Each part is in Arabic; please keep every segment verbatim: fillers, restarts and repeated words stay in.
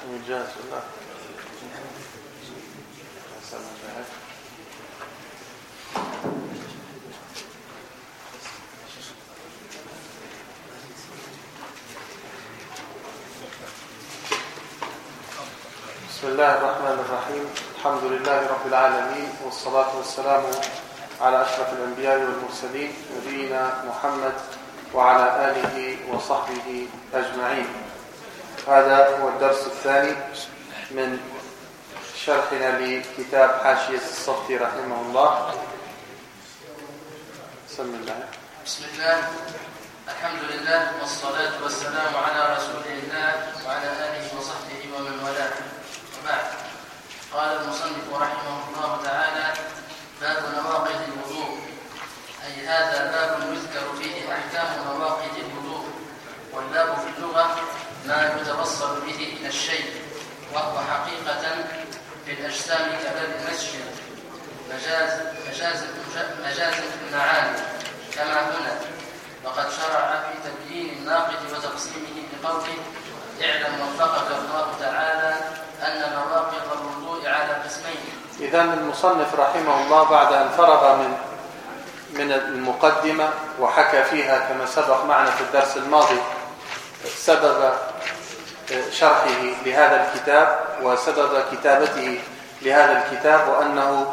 جاهز ولا بسم الله الرحمن الرحيم. الحمد لله رب العالمين، والصلاة والسلام على أشرف الأنبياء والمرسلين نبينا محمد وعلى آله وصحبه أجمعين. هذا هو الدرس الثاني من شرحنا لكتاب حاشية الصفتي رحمه الله. بسم الله. بسم الله، الحمد لله، والصلاة والسلام على رسول الله وعلى آله وصحبه ومن والاه. وبعد، قال المصنف رحمه الله تعالى: باب نواقض الوضوء، أي هذا باب يذكر فيه أحكام نواقض الوضوء. والباب في اللغة ما يتوصل به إلى الشيء، وهو حقيقة في الأجسام كباب المسجد، مجاز مجاز مجاز في المعاني كما هنا. وقد شرع في تبيين الناقض وتقسيمه بقوله: اعلم وفقك الله تعالى أن نواقض الوضوء على قسمين. إذا المصنف رحمه الله بعد أن فرغ من من المقدمة وحكى فيها كما سبق معنا في الدرس الماضي سبب شرحه لهذا الكتاب وسبب كتابته لهذا الكتاب، وأنه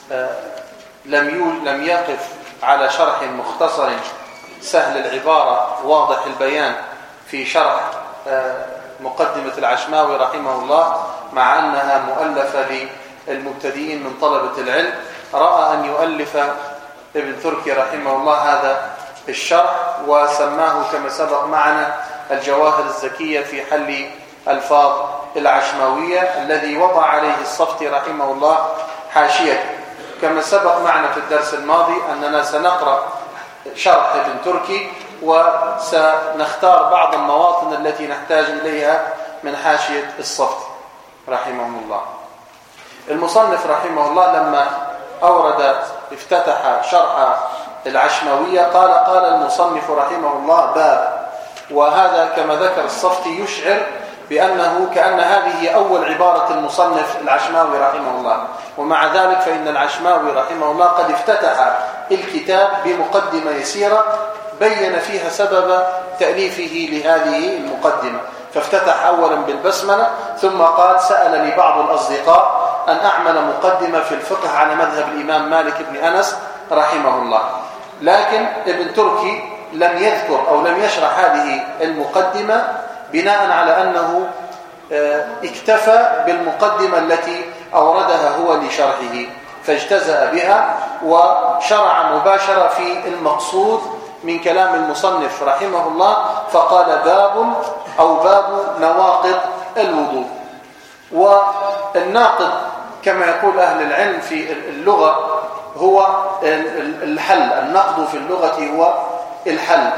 لم لم يقف على شرح مختصر سهل العبارة واضح البيان في شرح مقدمة العشماوي رحمه الله، مع أنها مؤلفة للمبتدئين من طلبة العلم. رأى أن يؤلف ابن تركي رحمه الله هذا الشرح، وسماه كما سبق معنا الجواهر الزكية في حل ألفاظ العشماوية، الذي وضع عليه الصفتي رحمه الله حاشيته. كما سبق معنا في الدرس الماضي أننا سنقرأ شرح ابن تركي، وسنختار بعض المواطن التي نحتاج إليها من حاشية الصفتي رحمه الله. المصنف رحمه الله لما أورد افتتح شرح العشماوية قال: قال المصنف رحمه الله باب. وهذا كما ذكر الصفتي يشعر بأنه كأن هذه هي أول عبارة المصنف العشماوي رحمه الله، ومع ذلك فإن العشماوي رحمه الله قد افتتح الكتاب بمقدمة يسيرة بين فيها سبب تأليفه لهذه المقدمة، فافتتح أولا بالبسملة، ثم قال: سألني بعض الأصدقاء أن أعمل مقدمة في الفقه على مذهب الإمام مالك بن أنس رحمه الله. لكن ابن تركي لم يذكر أو لم يشرح هذه المقدمة بناء على أنه اكتفى بالمقدمة التي أوردها هو لشرحه، فاجتزأ بها وشرع مباشرة في المقصود من كلام المصنف رحمه الله، فقال: باب أو باب نواقض الوضوء. والناقض كما يقول أهل العلم في اللغة هو الحل، النقض في اللغة هو الحل،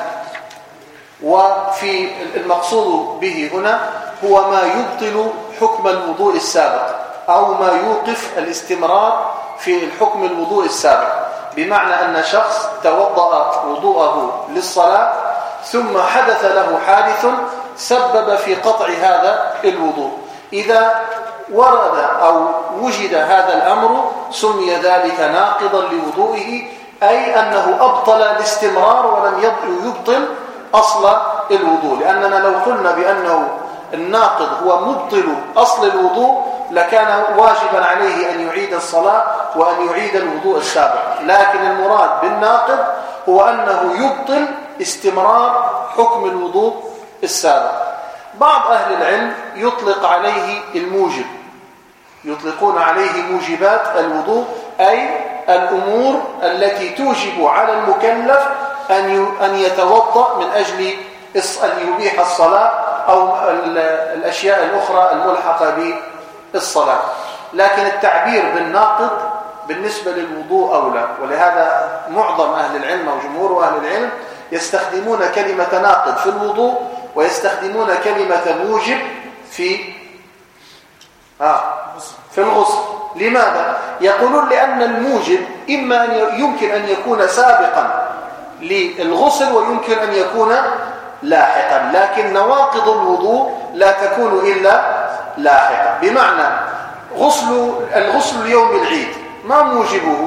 وفي المقصود به هنا هو ما يبطل حكم الوضوء السابق، أو ما يوقف الاستمرار في الحكم الوضوء السابق، بمعنى أن شخص توضأ وضوءه للصلاة ثم حدث له حادث سبب في قطع هذا الوضوء. إذا ورد أو وجد هذا الأمر سمي ذلك ناقضا لوضوئه، أي أنه أبطل الاستمرار ولم يبطل أصل الوضوء. لأننا لو قلنا بأنه الناقض هو مبطل أصل الوضوء لكان واجبا عليه أن يعيد الصلاة وأن يعيد الوضوء السابق، لكن المراد بالناقض هو أنه يبطل استمرار حكم الوضوء السابق. بعض أهل العلم يطلق عليه الموجب، يطلقون عليه موجبات الوضوء، أي الأمور التي توجب على المكلف أن يتوضأ من أجل أن يبيح الصلاة أو الأشياء الأخرى الملحقة بالصلاة. لكن التعبير بالناقض بالنسبة للوضوء أولى، ولهذا معظم أهل العلم أو جمهور أهل العلم يستخدمون كلمة ناقض في الوضوء ويستخدمون كلمة موجب في آه في الغسل. لماذا؟ يقولون لأن الموجب إما أن يمكن أن يكون سابقا للغسل ويمكن أن يكون لاحقا، لكن نواقض الوضوء لا تكون إلا لاحقة. بمعنى غسل الغسل اليوم العيد ما موجبه؟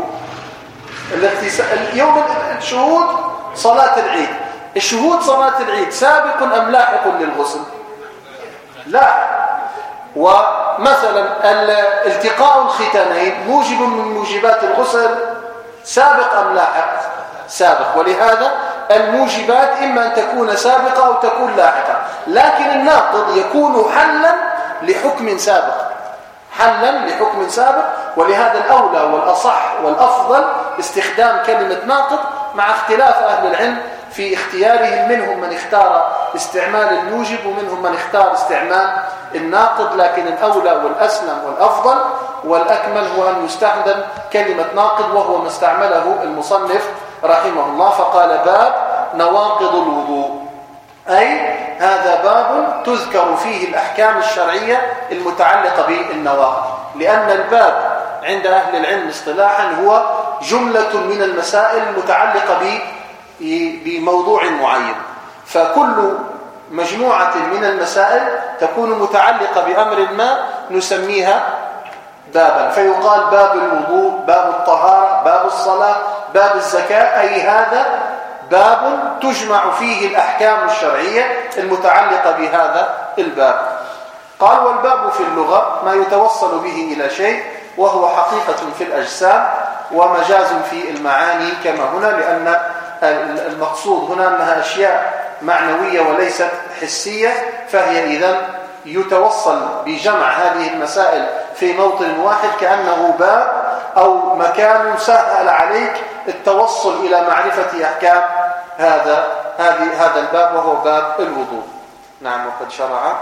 اليوم الشهود صلاة العيد، الشهود صلاة العيد سابق أم لاحق للغسل؟ لا. ومثلا التقاء الختانين موجب من موجبات الغسل سابق أم لاحق؟ سابق. ولهذا الموجبات إما أن تكون سابقة أو تكون لاحقة، لكن الناقض يكون حلا لحكم سابق، حلا لحكم سابق. ولهذا الأولى والأصح والأفضل استخدام كلمة ناقض، مع اختلاف أهل العلم في اختيارهم، منهم من اختار استعمال الموجب ومنهم من اختار استعمال الناقض، لكن الأولى والأسلم والأفضل والأكمل هو أن يستخدم كلمة ناقض، وهو ما استعمله المصنف رحمه الله، فقال باب نواقض الوضوء، أي هذا باب تذكر فيه الأحكام الشرعية المتعلقة بالنواقض، لأن الباب عند أهل العلم اصطلاحا هو جملة من المسائل المتعلقة بموضوع معين، فكل مجموعة من المسائل تكون متعلقة بأمر ما نسميها بابا، فيقال باب الوضوء، باب الطهارة، باب الصلاة، باب الزكاة، أي هذا باب تجمع فيه الأحكام الشرعية المتعلقة بهذا الباب. قال والباب في اللغة ما يتوصل به إلى شيء، وهو حقيقة في الأجسام ومجاز في المعاني كما هنا، لأن المقصود هنا أنها أشياء معنوية وليست حسية، فهي إذن يتوصل بجمع هذه المسائل في موطن واحد كأنه باب أو مكان سهل عليك التوصل إلى معرفة أحكام هذا هذه هذا الباب، وهو باب الوضوء. نعم. وقد شرع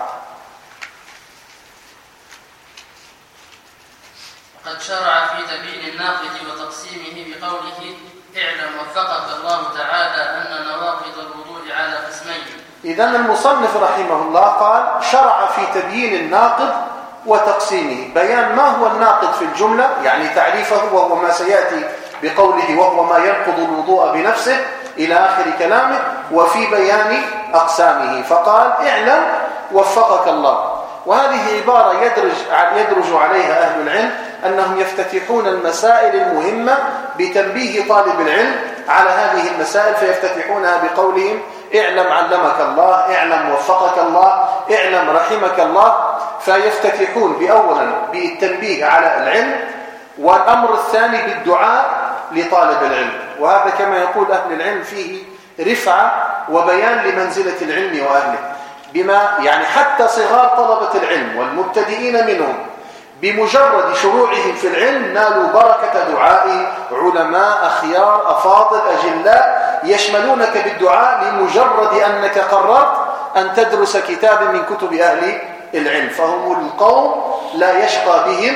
قد شرع في تبيين الناقض وتقسيمه بقوله اعلم وفقك الله تعالى أن نواقض الوضوء على قسمين. إذن المصنف رحمه الله قال شرع في تبيين الناقض وتقسيمه، بيان ما هو الناقض في الجملة، يعني تعريفه، وهو ما سيأتي بقوله وهو ما ينقض الوضوء بنفسه إلى آخر كلامه، وفي بيان أقسامه، فقال اعلم وفقك الله. وهذه عبارة يدرج يدرج عليها أهل العلم أنهم يفتتحون المسائل المهمة بتنبيه طالب العلم على هذه المسائل، فيفتتحونها بقولهم اعلم علمك الله، اعلم وفقك الله، اعلم رحمك الله، فيفتتحون بأولا بالتنبيه على العلم، والأمر الثاني بالدعاء لطالب العلم، وهذا كما يقول أهل العلم فيه رفعة وبيان لمنزلة العلم وأهله، بما يعني حتى صغار طلبة العلم والمبتدئين منهم بمجرد شروعهم في العلم نالوا بركة دعاء علماء أخيار أفاضل أجلاء يشملونك بالدعاء لمجرد أنك قررت أن تدرس كتاب من كتب أهل العلم، فهم القوم لا يشقى بهم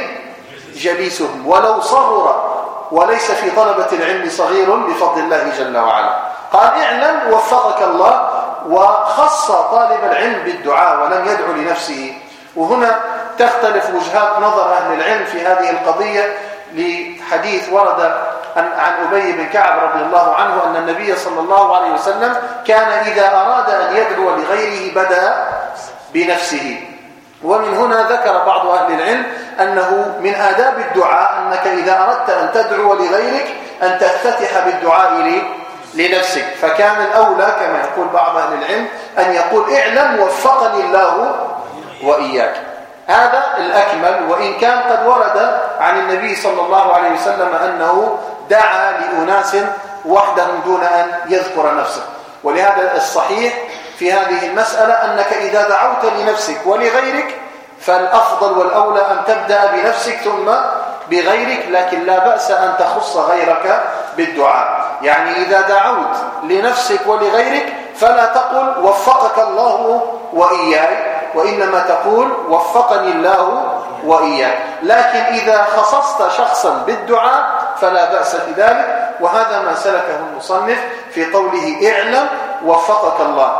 جليسهم ولو صغر، وليس في طلبة العلم صغير بفضل الله جل وعلا. قال اعلم وفقك الله، وخص طالب العلم بالدعاء ولم يدعو لنفسه. وهنا تختلف وجهات نظر أهل العلم في هذه القضية، لحديث ورد عن أبي بن كعب رضي الله عنه أن النبي صلى الله عليه وسلم كان إذا أراد أن يدعو لغيره بدأ بنفسه. ومن هنا ذكر بعض أهل العلم أنه من آداب الدعاء أنك إذا أردت أن تدعو لغيرك أن تفتتح بالدعاء لنفسك، فكان الأولى كما يقول بعض أهل العلم أن يقول اعلم وفقني الله وإياك، هذا الأكمل. وإن كان قد ورد عن النبي صلى الله عليه وسلم أنه دعا لأناس وحدهم دون أن يذكر نفسه، ولهذا الصحيح في هذه المسألة أنك إذا دعوت لنفسك ولغيرك فالأفضل والأولى أن تبدأ بنفسك ثم بغيرك، لكن لا بأس أن تخص غيرك بالدعاء. يعني إذا دعوت لنفسك ولغيرك فلا تقل وفقك الله وإياي، وإنما تقول وفقني الله وإياك. لكن إذا خصصت شخصا بالدعاء فلا بأس في ذلك، وهذا ما سلكه المصنف في قوله اعلم وفقك الله.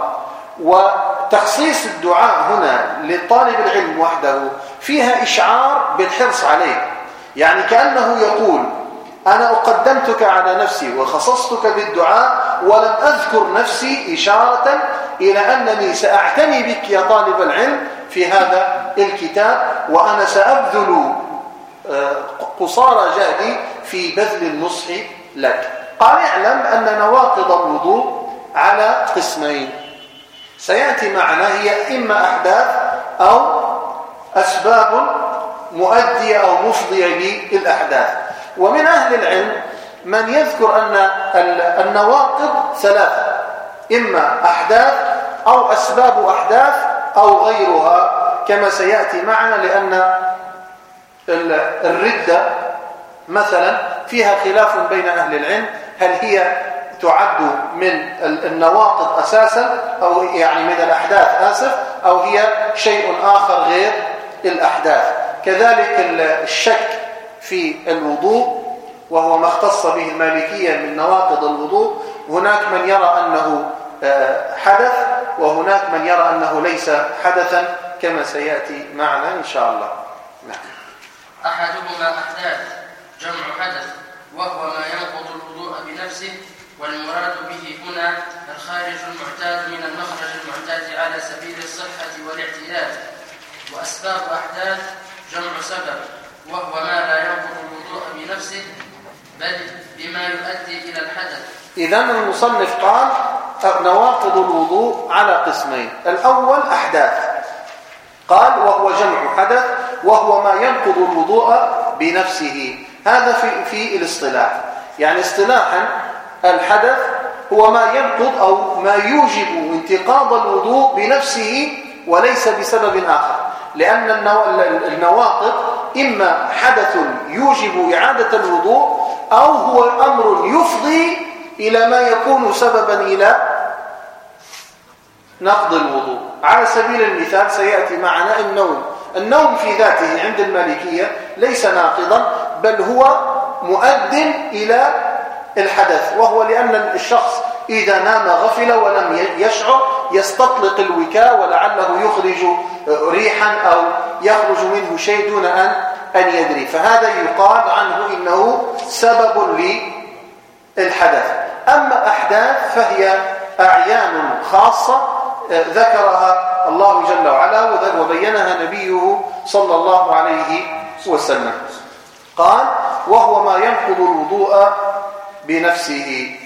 وتخصيص الدعاء هنا لطالب العلم وحده فيها إشعار بالحرص عليه، يعني كأنه يقول أنا أقدمتك على نفسي وخصصتك بالدعاء ولم أذكر نفسي، إشارة إلى أنني سأعتني بك يا طالب العلم في هذا الكتاب، وأنا سأبذل قصارى جهدي في بذل النصح لك. قال اعلم أن نواقض الوضوء على قسمين سيأتي معنا، هي إما أحداث أو أسباب مؤدية أو مفضية للأحداث. ومن أهل العلم من يذكر أن النواقض ثلاثة، إما أحداث أو أسباب أحداث أو غيرها كما سيأتي معنا، لأن الردة مثلا فيها خلاف بين أهل العلم، هل هي تعد من النواقض أساسا أو يعني من الأحداث آسف، أو هي شيء آخر غير الأحداث. كذلك الشك في الوضوء وهو ما اختص به المالكية من نواقض الوضوء، هناك من يرى أنه حدث وهناك من يرى أنه ليس حدثا كما سيأتي معنا إن شاء الله. نعم. أحدهما أحداث جمع حدث وهو ما ينقض الوضوء بنفسه، والمراد به هنا الخارج المعتاد من المخرج المعتاد على سبيل الصحة والاعتياد. وأسباب أحداث جمع سبب وهو ما لا ينقض الوضوء بنفسه بل بما يؤدي إلى الحدث. إذن المصنف قال نواقض الوضوء على قسمين. الأول أحداث، قال وهو جمع حدث وهو ما ينقض الوضوء بنفسه. هذا في, في الاصطلاح، يعني اصطلاحا الحدث هو ما ينقض أو ما يوجب انتقاض الوضوء بنفسه وليس بسبب آخر، لأن النواقض إما حدث يوجب إعادة الوضوء أو هو أمر يفضي إلى ما يكون سببا إلى نقض الوضوء. على سبيل المثال سيأتي معنا النوم. النوم في ذاته عند المالكية ليس ناقضا بل هو مؤد إلى الحدث، وهو لأن الشخص إذا نام غفل ولم يشعر يستطلق الوكاء ولعله يخرج ريحا أو يخرج منه شيء دون أن أن يدري، فهذا يقال عنه إنه سبب للحدث. أما أحداث فهي أعيان خاصة ذكرها الله جل وعلا وبينها نبيه صلى الله عليه وسلم. قال وهو ما ينقض الوضوء بنفسه.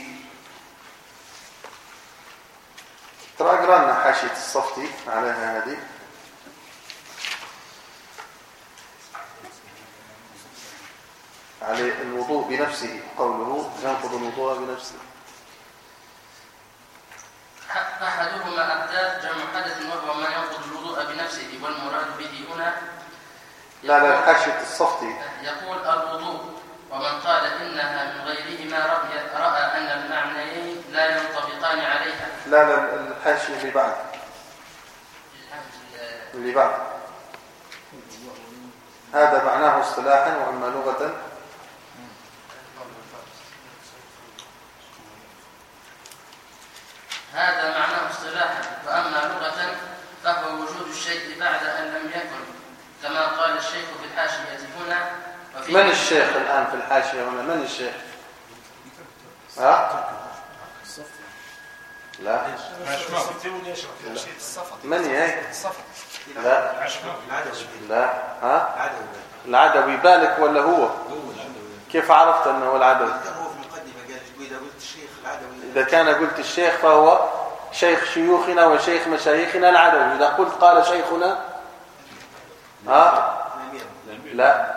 ترى قرأنا حاشية الصفتي عليها هذه. على الوضوء بنفسه، قوله ينقض الوضوء بنفسه. أحدهما أحداث جمع حدث وهو ما ينقض الوضوء بنفسه، والمراد به هنا لا لا حاشية الصفتي يقول الوضوء، ومن قال إنها من غيرهما رأى, رأى أن المعنيين لا ينطبقان عليها. لا لا الحاشية اللي بعد اللي بعد هذا معناه اصطلاحا، وأما لغة هذا معناه اصطلاحا، وأما لغة فهو وجود الشيء بعد أن لم يكن، كما قال الشيخ في الحاشية هنا. من الشيخ الآن في الحاشية هنا؟ من الشيخ؟ ها؟ لا من هي؟ لا لا ها؟ العدوي بالك ولا هو؟ كيف عرفت أنه العدوي؟ إذا كان قلت الشيخ فهو شيخ شيوخنا وشيخ مشايخنا العدوي. إذا قلت قال شيخنا ها؟ لا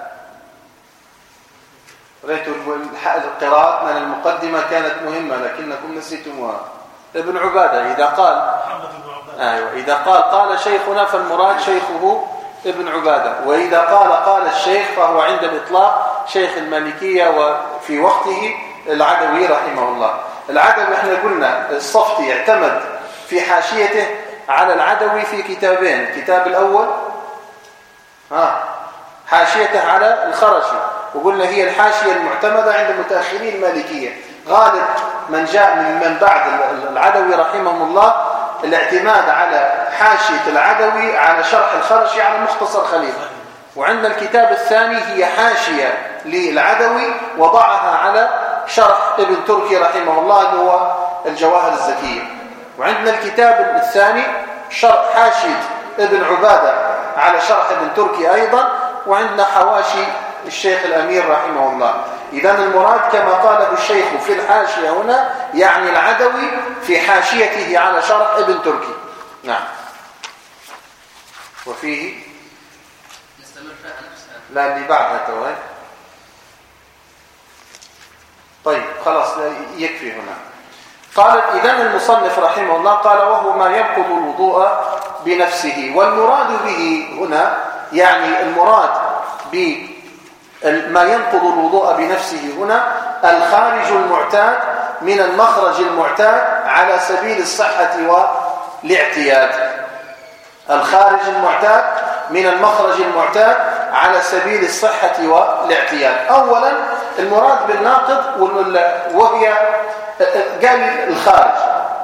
رأيت القراءات من المقدمة كانت مهمة لكنكم نسيتموها. ابن عبادة إذا قال أيوة إذا قال قال شيخنا فالمراد شيخه ابن عبادة، وإذا قال قال الشيخ فهو عند الإطلاق شيخ المالكية وفي وقته العدوي رحمه الله. العدوي احنا قلنا الصفتي اعتمد في حاشيته على العدوي في كتابين. الكتاب الأول ها حاشيته على الخرشي، وقلنا هي الحاشية المعتمدة عند المتأخرين المالكية. غالب من جاء من من بعد العدوي رحمه الله الاعتماد على حاشية العدوي على شرح الخرشي على مختصر خليل. وعندنا الكتاب الثاني هي حاشية للعدوي وضعها على شرح ابن تركي رحمه الله اللي هو الجواهر الزكية. وعندنا الكتاب الثاني شرح حاشية ابن عبادة على شرح ابن تركي أيضا، وعندنا حواشي الشيخ الأمير رحمه الله. إذن المراد كما قاله الشيخ في الحاشية هنا يعني العدوي في حاشيته على شرح ابن تركي. نعم. وفيه نستمر فيها نفسها. لا اللي بعدها توي. طيب خلاص يكفي هنا. قال إذن المصنف رحمه الله قال وهو ما ينقض الوضوء بنفسه، والمراد به هنا يعني المراد بما ينقض الوضوء بنفسه هنا الخارج المعتاد من المخرج المعتاد على سبيل الصحة والاعتياد. الخارج المعتاد من المخرج المعتاد على سبيل الصحة والاعتياد. أولا المراد بالناقض وهي قال الخارج.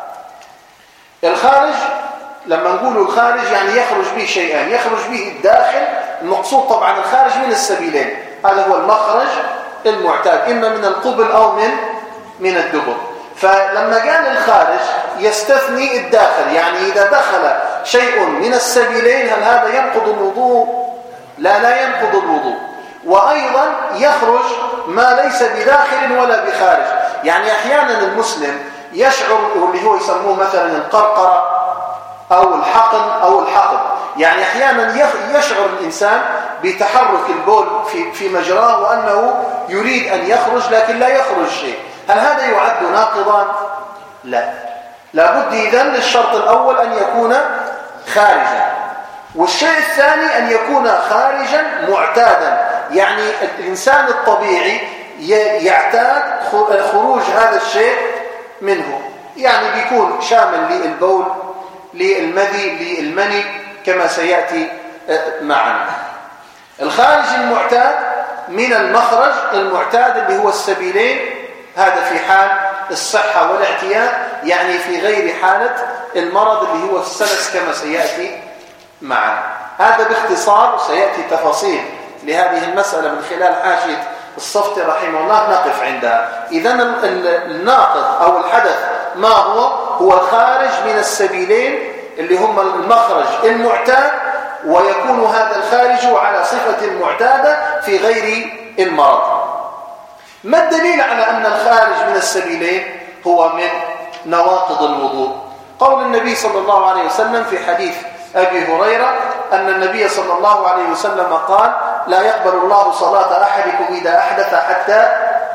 الخارج لما نقول الخارج يعني يخرج به شيئان، يخرج به الداخل، المقصود طبعا الخارج من السبيلين، هذا هو المخرج المعتاد إما من القبل أو من من الدبر. فلما قال الخارج يستثني الداخل، يعني إذا دخل شيء من السبيلين هل هذا ينقض الوضوء؟ لا لا ينقض الوضوء. وأيضا يخرج ما ليس بداخل ولا بخارج، يعني أحيانا المسلم يشعر اللي هو يسموه مثلا القرقرة أو الحقن أو الحقن، يعني أحيانا يشعر الإنسان بتحرك البول في في مجراه وأنه يريد أن يخرج لكن لا يخرج شيء، هل هذا يعد ناقضا؟ لا، لابد إذن الشرط الأول أن يكون خارجا، والشيء الثاني أن يكون خارجا معتادا، يعني الإنسان الطبيعي يعتاد خروج هذا الشيء منه، يعني بيكون شامل للبول للمذي للمني كما سيأتي معنا. الخارج المعتاد من المخرج المعتاد اللي هو السبيلين، هذا في حال الصحة والاعتياد، يعني في غير حالة المرض اللي هو السلس كما سيأتي معنا. هذا باختصار، سيأتي تفاصيل لهذه المسألة من خلال حاشية الصفتي رحمه الله نقف عندها. إذن الناقض أو الحدث ما هو؟ هو الخارج من السبيلين اللي هم المخرج المعتاد، ويكون هذا الخارج على صفة معتادة في غير المرض. ما الدليل على أن الخارج من السبيلين هو من نواقض الوضوء؟ قول النبي صلى الله عليه وسلم في حديث أبي هريرة أن النبي صلى الله عليه وسلم قال لا يقبل الله صلاة أحدكم إذا أحدث حتى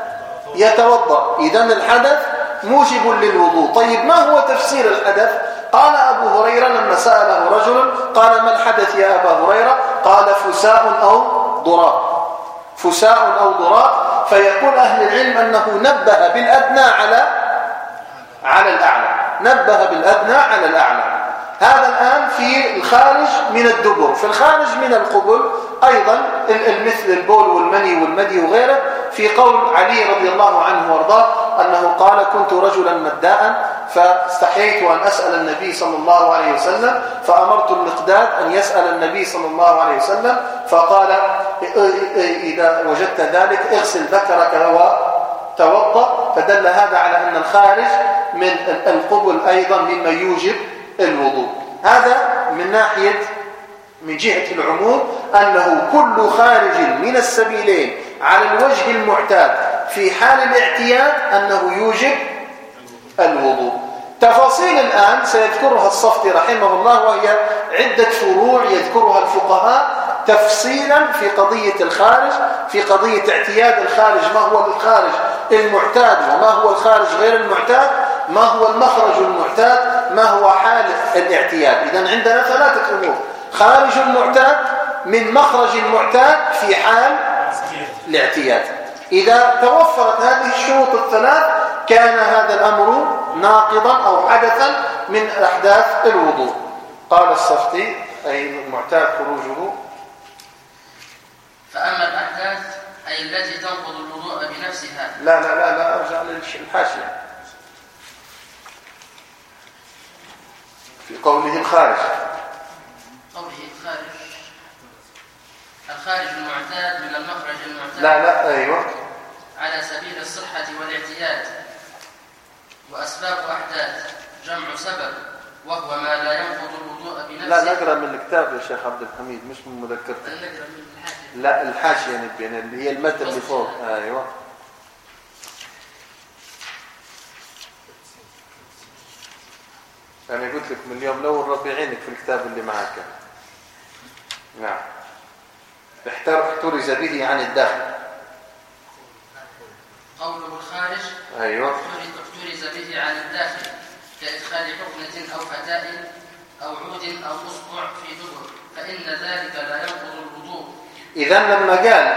يتوضأ. إذن الحدث موجب للوضوء. طيب ما هو تفسير الحدث؟ قال أبو هريرة لما سأله رجل قال ما الحدث يا أبا هريرة؟ قال فساء أو ضراب، فساء أو ضراب. فيقول أهل العلم أنه نبه بالأدنى على على الأعلى، نبه بالأدنى على الأعلى. هذا الآن في الخارج من الدبر. في الخارج من القبل أيضا مثل البول والمني والمدي وغيره، في قول علي رضي الله عنه وارضاه أنه قال كنت رجلا مداء فاستحييت أن أسأل النبي صلى الله عليه وسلم، فأمرت المقداد أن يسأل النبي صلى الله عليه وسلم، فقال إذا وجدت ذلك اغسل ذكرك وتوضأ. فدل هذا على أن الخارج من القبل أيضا مما يوجب الوضوء. هذا من ناحية من جهة العموم أنه كل خارج من السبيلين على الوجه المعتاد في حال الاعتياد أنه يوجب الوضوء. تفاصيل الآن سيذكرها الصفتي رحمه الله، وهي عدة فروع يذكرها الفقهاء تفصيلا في قضية الخارج، في قضية اعتياد الخارج، ما هو الخارج المعتاد وما هو الخارج غير المعتاد، ما هو المخرج المعتاد، ما هو حال الاعتياد. إذن عندنا ثلاثة أمور: خارج المعتاد من مخرج المعتاد في حال الاعتياد. إذا توفرت هذه الشروط الثلاث كان هذا الأمر ناقضا أو حدثا من أحداث الوضوء. قال الصفتي أي المعتاد خروجه. فأما الأحداث أي التي تنقض الوضوء بنفسها. لا لا لا لا أرجع للحاشية في قوله الخارج. قوله الخارج الخارج المعتاد من المخرج المعتاد. لا لا أيوة. على سبيل الصحة والاعتياد. وأسباب أحداث جمع سبب، وهو ما لا ينقض الوضوء بنفسه لا نقرأ من الكتاب يا شيخ عبد الحميد مش من مذكرتك. لا الحاشية نبي اللي هي المتن اللي فوق. ايوه انا قلت لك من اليوم الاول ربي يعينك في الكتاب اللي معك. نعم احترز به عن الداخل. قوله الخارج ايوه احترز به عن الداخل كإدخال حقنة أو فتاء أو عود أو أصبع في دبر فإن ذلك لا ينقض الوضوء. إذا لما قال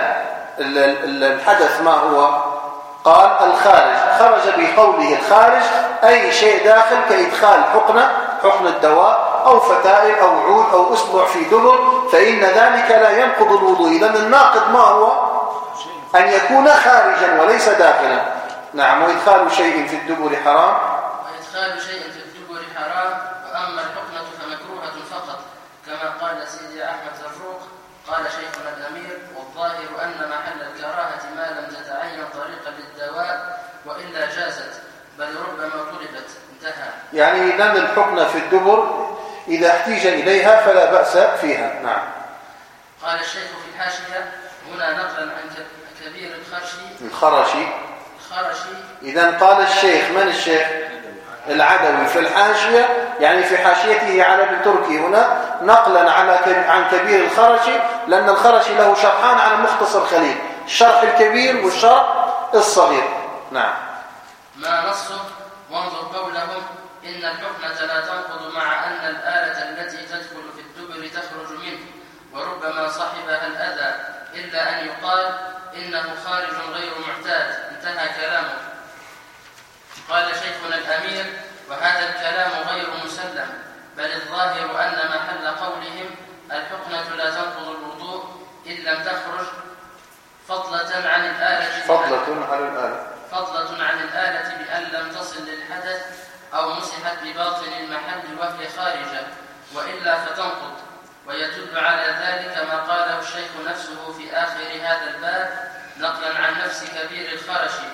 الحدث ما هو قال الخارج خرج بقوله الخارج أي شيء داخل كإدخال حقنة حقنة دواء أو فتائل أو عود أو أصبع في دبر فإن ذلك لا ينقض الوضوء. إذا الناقض ما هو؟ أن يكون خارجا وليس داخلا. نعم وإدخال شيء في الدبر حرام وإدخال شيء في الدبر حرام وأما الحقنة فمكروهة فقط كما قال سيدي أحمد الفروق. قال شيخنا الأمير والظاهر أن محل الكراهة ما لم تتعين طريقا للدواء وإلا جازت بل ربما طلبت انتهى. يعني إذن الحقنة في الدبر إذا احتيج إليها فلا بأس فيها. نعم. قال الشيخ في الحاشية هنا نقلا عن كبير الخرشي الخرشي الخرشي إذن قال الشيخ من الشيخ؟ العدوي في الحاشية يعني في حاشيته على ابن تركي هنا نقلا على عن كبير الخرشي لأن الخرشي له شرحان على مختصر خليل الشرح الكبير والشرح الصغير. نعم. ما نصه وانظر قولهم إن الحقنة لا تنقض مع أن الآلة التي تدخل في الدبر تخرج منه وربما صحبها الأذى إلا أن يقال إنه خارج غير معتاد انتهى كلامه. قال شيخنا الأمير وهذا الكلام غير مسلم بل الظاهر أن محل قولهم الحقنة لا تنقض الوضوء إن لم تخرج فضلة عن الآلة فضلة عن الآلة فضلة عن الآلة بأن لم تصل للحدث أو مسحت بباطن المحل وهي خارجة وإلا فتنقض. ويدل على ذلك ما قاله الشيخ نفسه في آخر هذا الباب نقلا عن نفس كبير الخرشي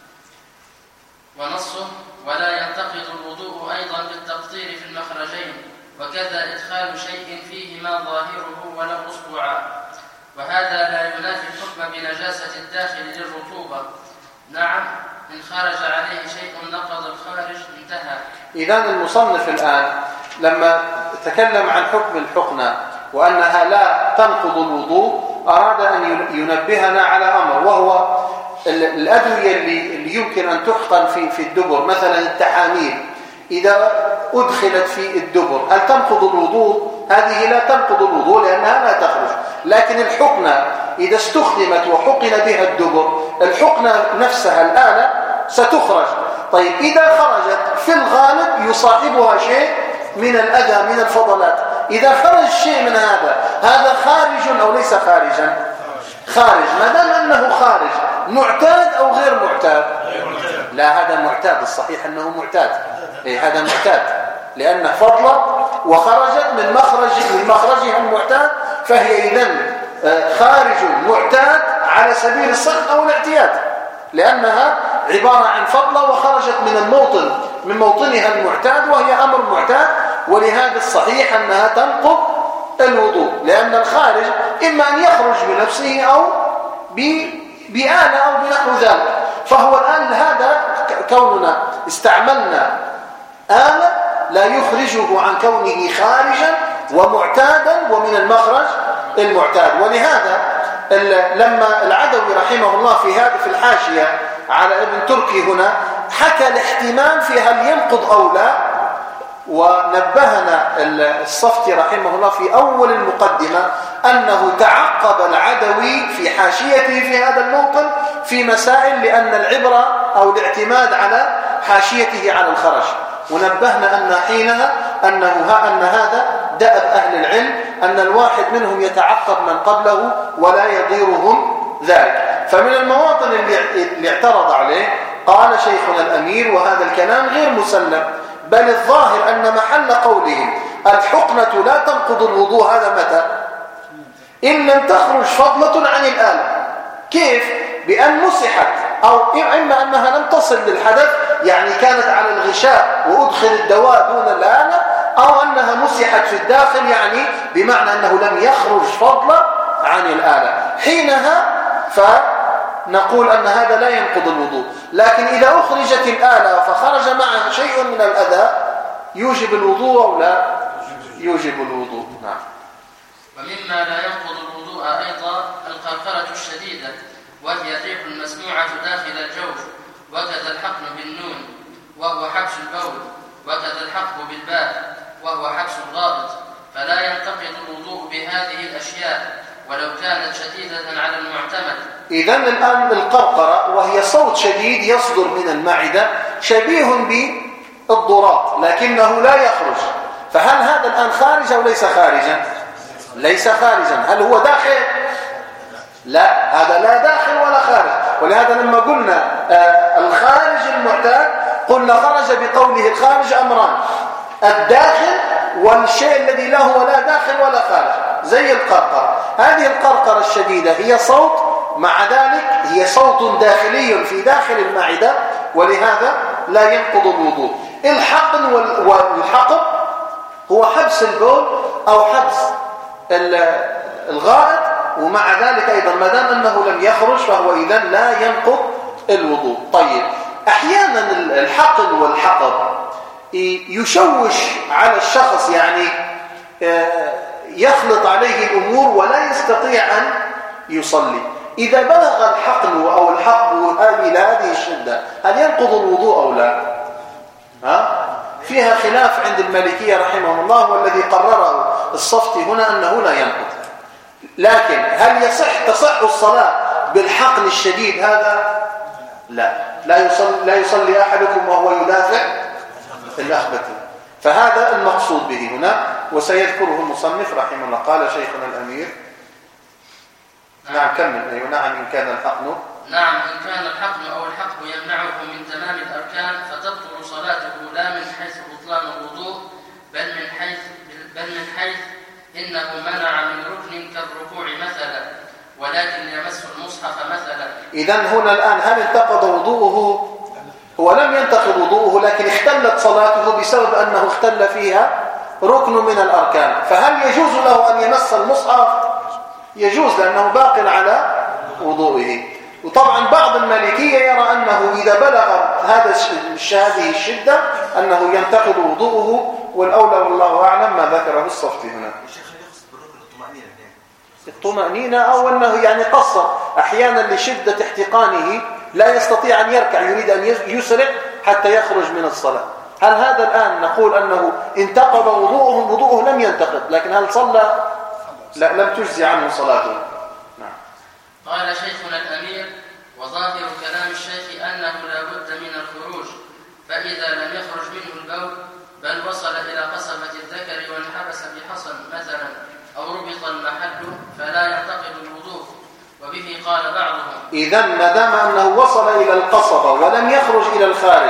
ونصه ولا ينتقض الوضوء أيضا بالتقطير في المخرجين وكذا إدخال شيء فيه ما ظاهره ولو أصبعا وهذا لا ينافي الحكم بنجاسة الداخل للرطوبة. نعم إن خرج عليه شيء نقض الخارج انتهى. إذن المصنف الآن لما تكلم عن حكم الحقنة وأنها لا تنقض الوضوء أراد أن ينبهنا على أمر وهو الأدوية اللي يمكن أن تحقن في في الدبر مثلا التحاميل إذا أدخلت في الدبر هل تنقض الوضوء؟ هذه لا تنقض الوضوء لأنها لا تخرج. لكن الحقنة إذا استخدمت وحقن بها الدبر الحقنة نفسها الآلة ستخرج. طيب إذا خرجت في الغالب يصاحبها شيء من الأذى من الفضلات. إذا خرج شيء من هذا هذا خارج أو ليس خارجا؟ خارج. ما دام أنه خارج معتاد أو غير معتاد؟ لا هذا معتاد. الصحيح أنه معتاد. إيه هذا معتاد لأنه فضلة وخرجت من مخرج من مخرجها المعتاد فهي إذن خارج معتاد على سبيل الصدق أو الاعتياد لأنها عبارة عن فضلة وخرجت من الموطن من موطنها المعتاد وهي أمر معتاد ولهذا الصحيح أنها تنقض الوضوء لأن الخارج إما أن يخرج بنفسه أو بآلة أو بنحو ذلك. فهو الآن هذا كوننا استعملنا آلة لا يخرجه عن كونه خارجا ومعتادا ومن المخرج المعتاد. ولهذا لما العدوي رحمه الله في هذه في الحاشية على ابن تركي هنا حكى الاحتمال في هل ينقض أو لا ونبهنا الصفتي رحمه الله في أول المقدمة أنه تعقب العدوي في حاشيته في هذا الموطن في مسائل لأن العبرة أو الاعتماد على حاشيته على الخرج ونبهنا أن حينها أنه ها أن هذا دأب أهل العلم أن الواحد منهم يتعقب من قبله ولا يضيرهم ذلك. فمن المواطن اللي, اللي اعترض عليه قال شيخنا الأمير وهذا الكلام غير مسلم بل الظاهر أن محل قولهم الحقنة لا تنقض الوضوء هذا متى؟ إن لم تخرج فضلة عن الآلة. كيف؟ بأن مسحت أو إما أنها لم تصل للحدث يعني كانت على الغشاء وأدخل الدواء دون الآلة أو أنها مسحت في الداخل، يعني بمعنى أنه لم يخرج فضلا عن الآلة، حينها فنقول أن هذا لا ينقض الوضوء. لكن إذا أخرجت الآلة فخرج معها شيء من الأذى يوجب الوضوء أو لا يوجب الوضوء. نعم. ومما لا ينقض الوضوء أيضا القرقرة الشديدة، وهي الريح المسموعة داخل الجوف، وكذا الحقن بالنون وهو حبس البول، وكذا الحقن بالباء وهو حبس الغائط، فلا ينتقض الوضوء بهذه الأشياء ولو كانت شديدة على المعتمد. إذن الآن القرقرة وهي صوت شديد يصدر من المعدة شبيه بالضراط لكنه لا يخرج، فهل هذا الآن خارج أو ليس خارجا؟ ليس خارجا. هل هو داخل؟ لا، هذا لا داخل ولا خارج. ولهذا لما قلنا آه الخارج المعتاد قلنا خرج بقوله الخارج أمران: الداخل والشيء الذي لا هو لا داخل ولا خارج، زي القرقرة. هذه القرقرة الشديدة هي صوت، مع ذلك هي صوت داخلي في داخل المعدة، ولهذا لا ينقض الوضوء. الحقن والحقن هو حبس البول أو حبس الغائط، ومع ذلك أيضا ما دام أنه لم يخرج فهو إذن لا ينقض الوضوء. طيب، أحيانا الحقن والحقن يشوش على الشخص، يعني يخلط عليه الأمور ولا يستطيع أن يصلي. إذا بلغ الحقن أو الحقن إلى هذه الشدة هل ينقض الوضوء أو لا؟ ها؟ فيها خلاف عند المالكية رحمهم الله، والذي قرره الصفتي هنا أنه لا ينقض. لكن هل يصح تصح الصلاة بالحقن الشديد هذا؟ لا، لا يصلي, لا يصلي أحدكم وهو يدافع الأخبث. فهذا المقصود به هنا، وسيذكره المصنف رحمه الله. قال شيخنا الأمير: نعم, نعم كمل. أيوة نعم إن كان الحقن نعم إن كان الحقن أو الحقن يمنعه من تمام الأركان فتبطل صلاته، لا من حيث بطلان الوضوء بل من حيث بل من حيث إنه منع من ركن كالركوع مثلا، ولكن يمس المصحف مثلا. إذن هنا الآن هل انتقض وضوءه؟ هو لم ينتقض وضوءه، لكن اختلت صلاته بسبب أنه اختل فيها ركن من الأركان. فهل يجوز له أن يمس المصحف؟ يجوز، لأنه باق على وضوئه. وطبعا بعض المالكية يرى أنه إذا بلغ هذا هذه الشدة أنه ينتقض وضوءه، والأولى والله أعلم ما ذكره الصفتي هنا. الطمأنينة أو أنه يعني قصر أحيانا لشدة احتقانه لا يستطيع أن يركع، يريد أن يسرع حتى يخرج من الصلاة. هل هذا الآن نقول أنه انتقض وضوءه؟ وضوءه لم ينتقض، لكن هل صلى؟ لا، لم تجزي عنه صلاته. نعم. قال شيخنا الأمير: وظاهر كلام الشيخ أنه لا بد من الخروج، فإذا لم يخرج منه البول بل وصل إلى قصبة الذكر وانحبس بحصن مثلا أو ربط المحل فلا ينتقض الوضوء، وبه قال بعضهم. إذن ما دام أنه وصل إلى القصبة ولم يخرج إلى الخارج،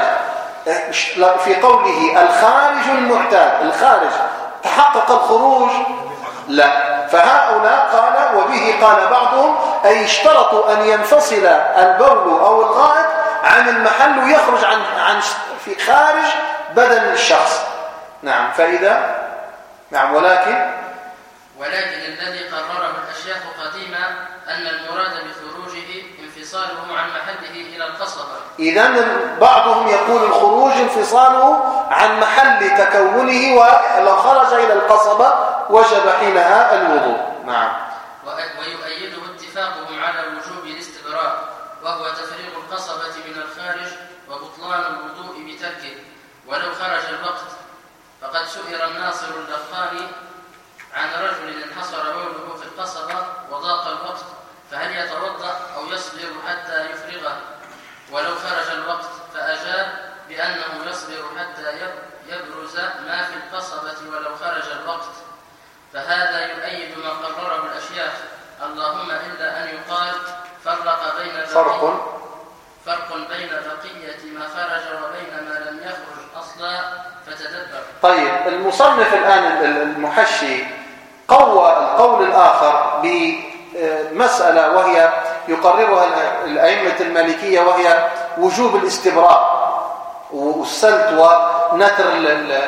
في قوله الخارج المعتاد، الخارج تحقق الخروج؟ لا. فهؤلاء قال وبه قال بعضهم، أي اشترطوا أن ينفصل البول أو الغائط عن المحل ويخرج عن عن في خارج بدن الشخص. نعم. فإذا نعم ولكن ولكن الذي قرره الأشياخ قديما أن المراد بخروجه انفصاله عن محله إلى القصبة. إذن بعضهم يقول الخروج انفصاله عن محل تكونه، ولو خرج إلى القصبة وجب حينها الوضوء. نعم. ويؤيده اتفاقهم على وجوب الاستبراء، وهو تفريغ القصبة من الخارج وبطلان الوضوء بتركه ولو خرج الوقت. فقد سئل الناصر اللقاني عن رجل انحصر بوله في القصبة وضاق الوقت، فهل يتوضأ أو يصبر حتى يفرغه ولو خرج الوقت؟ فأجاب بأنه يصبر حتى يبرز ما في القصبة ولو خرج الوقت. فهذا يؤيد ما قرره الأشياخ، اللهم إلا أن يقال فرق بين فرق فرق بين بقية ما خرج وبين ما لم يخرج أصلا، فتدبر. طيب، المصنف الآن المحشي قوى القول الآخر بمسألة وهي يقررها الأئمة المالكية، وهي وجوب الاستبراء والسلت ونتر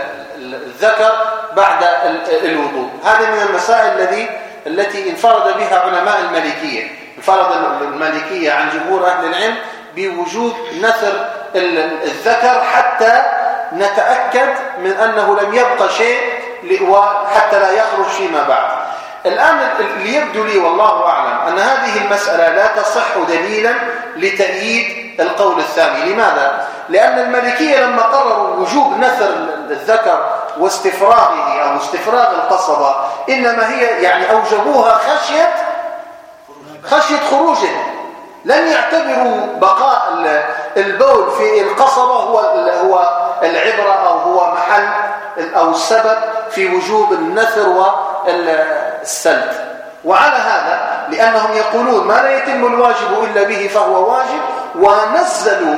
الذكر بعد الوضوء. هذه من المسائل التي التي انفرد بها علماء المالكية. انفرد المالكية عن جمهور أهل العلم بوجوب نثر الذكر حتى نتأكد من أنه لم يبقى شيء وحتى لا يخرج فيما بعد. الآن اللي يبدو لي والله أعلم أن هذه المسألة لا تصح دليلا لتأييد القول الثاني. لماذا؟ لأن المالكية لما قرروا وجوب نثر الذكر واستفراغه أو استفراغ القصبة إنما هي يعني أوجبوها خشية خشية خروجه. لم يعتبروا بقاء البول في القصبة هو هو العبرة أو هو محل أو السبب في وجوب النثر والسلت. وعلى هذا لأنهم يقولون ما لا يتم الواجب إلا به فهو واجب، ونزلوا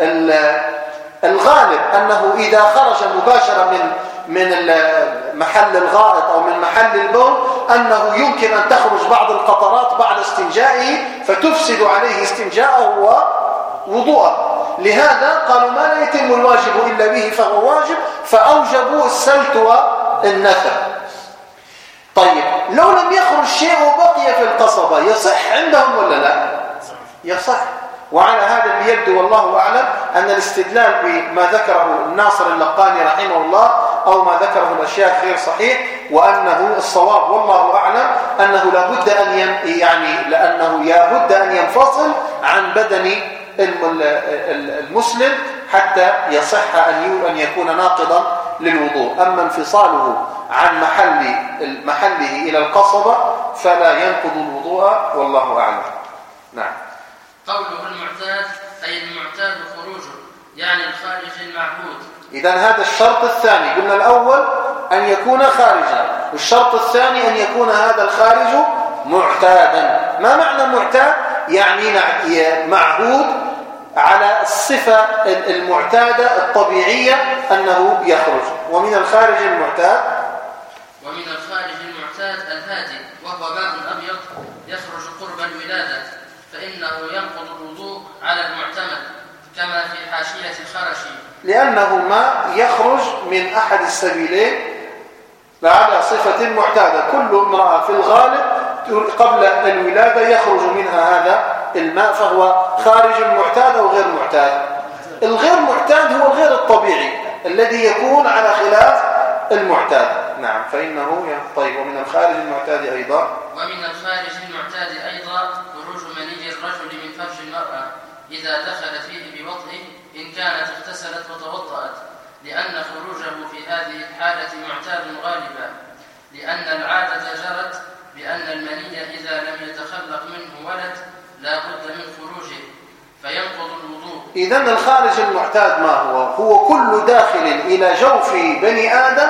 الغالب أنه إذا خرج مباشرة من من محل الغائط أو من محل البول أنه يمكن أن تخرج بعض القطرات بعد استنجائه فتفسد عليه استنجاءه ووضوءه. لهذا قالوا ما لا يتم الواجب إلا به فهو واجب، فأوجبوا السلت والنثر. طيب لو لم يخرج شيء وبقي في القصبة يصح عندهم ولا لا؟ يصح. وعلى هذا اللي يبدو والله أعلم أن الاستدلال بما ذكره الناصر اللقاني رحمه الله أو ما ذكره الأشياء غير صحيح، وأنه الصواب والله أعلم أنه لابد أن ين يعني لأنه لابد أن ينفصل عن بدن المسلم حتى يصح أن يكون ناقضا للوضوء. أما انفصاله عن محل محله إلى القصبة فلا ينقض الوضوء والله أعلم. نعم. قوله المعتاد أي المعتاد خروجه يعني الخارج المعهود. إذن هذا الشرط الثاني. قلنا الأول أن يكون خارجا، والشرط الثاني أن يكون هذا الخارج معتادا. ما معنى معتاد؟ يعني معهود على الصفة المعتادة الطبيعية أنه يخرج. ومن الخارج المعتاد ومن الخارج المعتاد الهادي وهو ماء أبيض يخرج قرب الولادة فإنه ينقض الوضوء على المعتمد كما في حاشية الخرشي، لأنه ما يخرج من أحد السبيلين على صفة معتادة. كل امرأة في الغالب قبل الولادة يخرج منها هذا الماء فهو خارج معتاد أو غير معتاد. الغير معتاد هو الغير الطبيعي الذي يكون على خلاف المعتاد. نعم. فإنه طيب. ومن الخارج المعتاد أيضا ومن الخارج المعتاد أيضا خروج مني الرجل من فرج المرأة إذا دخل فيه بوطئه إن كانت اغتسلت وتوضأت، لأن خروجه في هذه الحالة معتاد غالبا، لأن العادة جرت بأن المني إذا لم يتخلق منه ولد لا بد من خروجه فينقض الوضوء. إذن الخارج المعتاد ما هو؟ هو كل داخل إلى جوف بني آدم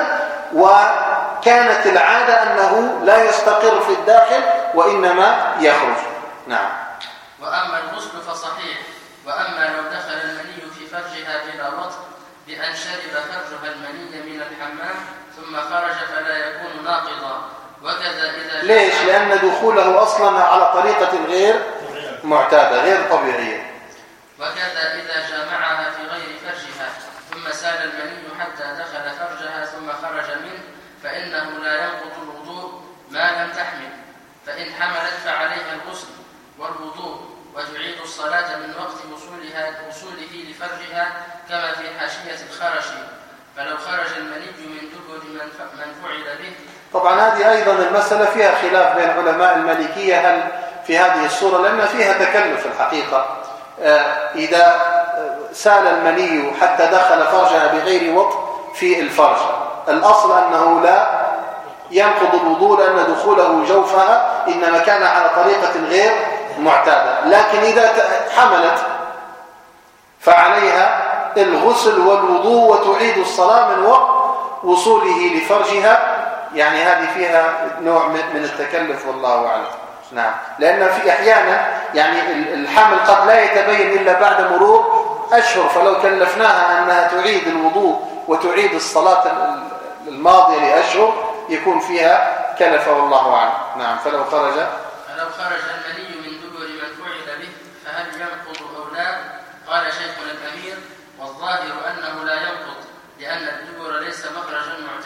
وكانت العادة أنه لا يستقر في الداخل وإنما يخرج. نعم. وأما الغسل فصحيح. وأما لو دخل المني في فرجها بلا وطء بأن شرب فرجها المني من الحمام ثم خرج فلا يكون ناقضا. وكذا إذا ليش؟ لأن دخوله أصلا على طريقة غير معتادة غير طبيعية. وكذا إذا جامعها في غير فرجها ثم سال المني حتى دخل فرجها ثم خرج منه فإنه لا ينقض الوضوء ما لم تحمل، فإن حملت فعليها الغسل والوضوء وتعيد الصلاة من وقت وصولها وصوله لفرجها كما في حاشية الخرشي. فلو خرج المني من دبر من فعل به. طبعا هذه أيضا المسألة فيها خلاف بين علماء المالكية هل في هذه الصورة، لأن فيها تكلف الحقيقة. إذا سال المني حتى دخل فرجها بغير وطء في الفرج الأصل أنه لا ينقض الوضوء لأن دخوله جوفها إنما كان على طريقة غير معتادة. لكن إذا حملت فعليها الغسل والوضوء وتعيد الصلاة من وقت وصوله لفرجها. يعني هذه فيها نوع من التكلف والله أعلم. نعم. لأن في أحيانا يعني الحمل قد لا يتبين إلا بعد مرور أشهر، فلو كلفناها أنها تعيد الوضوء وتعيد الصلاة الماضية لأشهر يكون فيها كلفة والله أعلم. نعم. فلو خرج فلو خرج المني من دبر من فعل به فهل ينقض أو لا؟ قال شيخنا الأمير والظاهر أنه لا ينقض لأن الدبر ليس مخرجا معتادا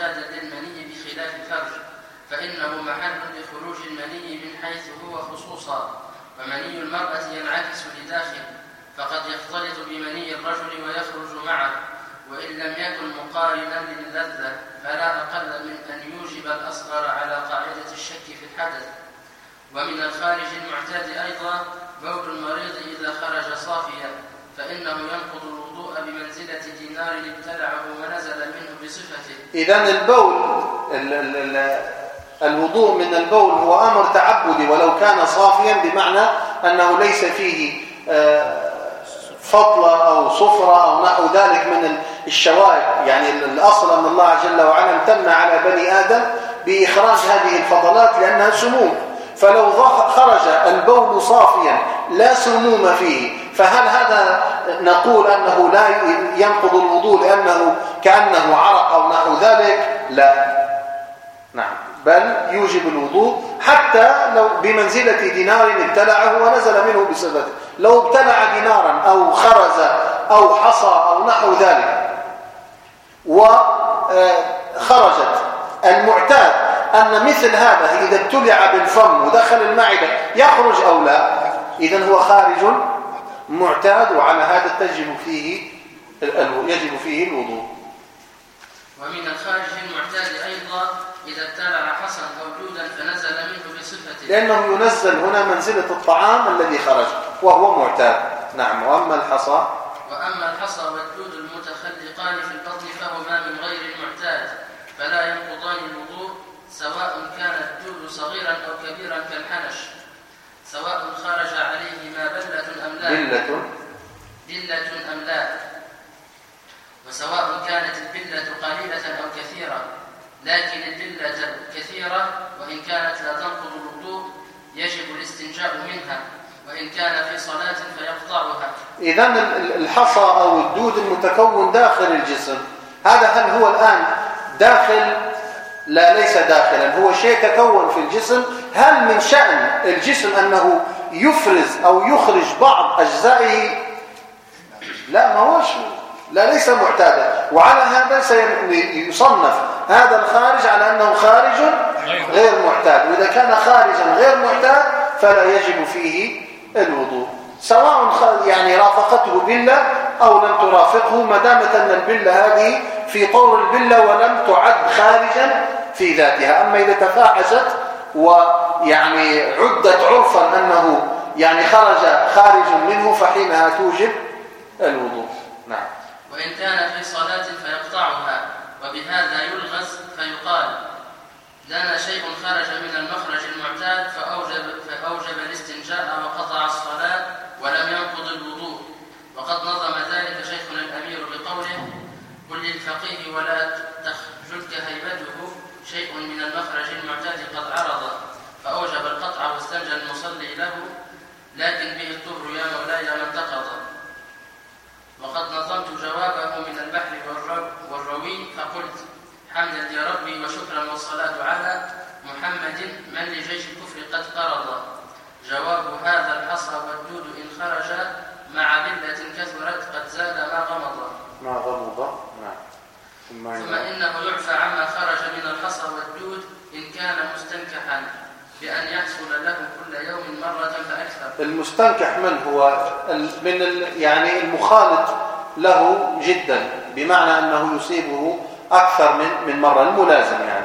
فإنه محل لخروج المني من حيث هو خصوصا، ومني المرأة ينعكس لداخل، فقد يختلط بمني الرجل ويخرج معه، وإن لم يكن مقارنا للذة فلا أقل من أن يوجب الأصغر على قاعدة الشك في الحدث. ومن الخارج المعتاد أيضا بول المريض إذا خرج صافيا، فإنه ينقض الوضوء بمنزلة دينار ابتلعه ونزل منه بصفته. إذن البول ال ال ال الوضوء من البول هو أمر تعبدي ولو كان صافيا، بمعنى أنه ليس فيه فضلة أو صفرة أو نحو ذلك من الشوائب. يعني الأصل أن الله جل وعلا امتن على بني آدم بإخراج هذه الفضلات لأنها سموم، فلو خرج البول صافيا لا سموم فيه، فهل هذا نقول أنه لا ينقض الوضوء لأنه كأنه عرق أو نحو ذلك؟ لا، نعم، بل يوجب الوضوء حتى لو بمنزلة دينار ابتلعه ونزل منه بصفته. لو ابتلع دينارا أو خرز أو حصى أو نحو ذلك وخرجت، المعتاد أن مثل هذا إذا ابتلع بالفم ودخل المعدة يخرج أو لا، إذن هو خارج معتاد، وعلى هذا تجب فيه يجب فيه الوضوء. ومن الخارج المعتاد أيضا إذا ابتلع حصى أو دودا فنزل منه بصفته، لأنه ينزل هنا منزلة الطعام الذي خرج وهو معتاد. نعم. وأما الحصى وأما الحصى والدود المتخلقان في البطن فهما من غير المعتاد، فلا ينقضان الوضوء سواء كان الدود صغيرا أو كبيرا كالحنش، سواء خرج عليهما بلة أم لا بلة بلة أم لا، وسواء كانت البلة قليلة أو كثيرة، لكن البلة كثيرة وإن كانت لا تنقض الوضوء يجب الاستنجاء منها، وإن كان في صلاة فيقطعها. إذن الحصى أو الدود المتكون داخل الجسم، هذا هل هو الآن داخل؟ لا، ليس داخلا، هو شيء تكون في الجسم. هل من شأن الجسم أنه يفرز أو يخرج بعض أجزائه؟ لا، ما هوش، لا، ليس معتادا، وعلى هذا سيصنف هذا الخارج على أنه خارج غير معتاد، وإذا كان خارجا غير معتاد فلا يجب فيه الوضوء، سواء يعني رافقته بلة أو لم ترافقه، ما دامت أن البلة هذه في طور البلة ولم تعد خارجا في ذاتها. أما إذا تفاحشت ويعني عدت عرفا أنه يعني خرج خارج منه فحينها توجب الوضوء. نعم. وإن كان في صلاة فيقطعها، وبهذا يلغز فيقال لنا شيء خرج من المخرج المعتاد فأوجب, فأوجب الاستنجاء وقطع الصلاة ولم ينقض الوضوء. وقد نظم ذلك شيخنا الأمير بقوله: قل للفقيه ولا تخجلك هيبته، شيء من المخرج المعتاد قد عرض، فأوجب القطع واستنجى المصلي له، لكن به الطهر يا مولاي ما انتقض. وقد نظمت جوابه من البحر والروي فقلت: حمدا لربي وشكرا والصلاة على محمد من لجيش الكفر قد قرض. جواب هذا الحصى والدود إن خرج مع بلة كثرت قد زاد ما غمض ما غمض نعم. ثم إنه يعفى عما خرج من الحصى والدود إن كان مستنكحا بأن يحصل له كل يوم مرة فأكثر. المستنكح من هو؟ من يعني المخالط له جدا، بمعنى أنه يصيبه أكثر من من مرة، الملازم يعني.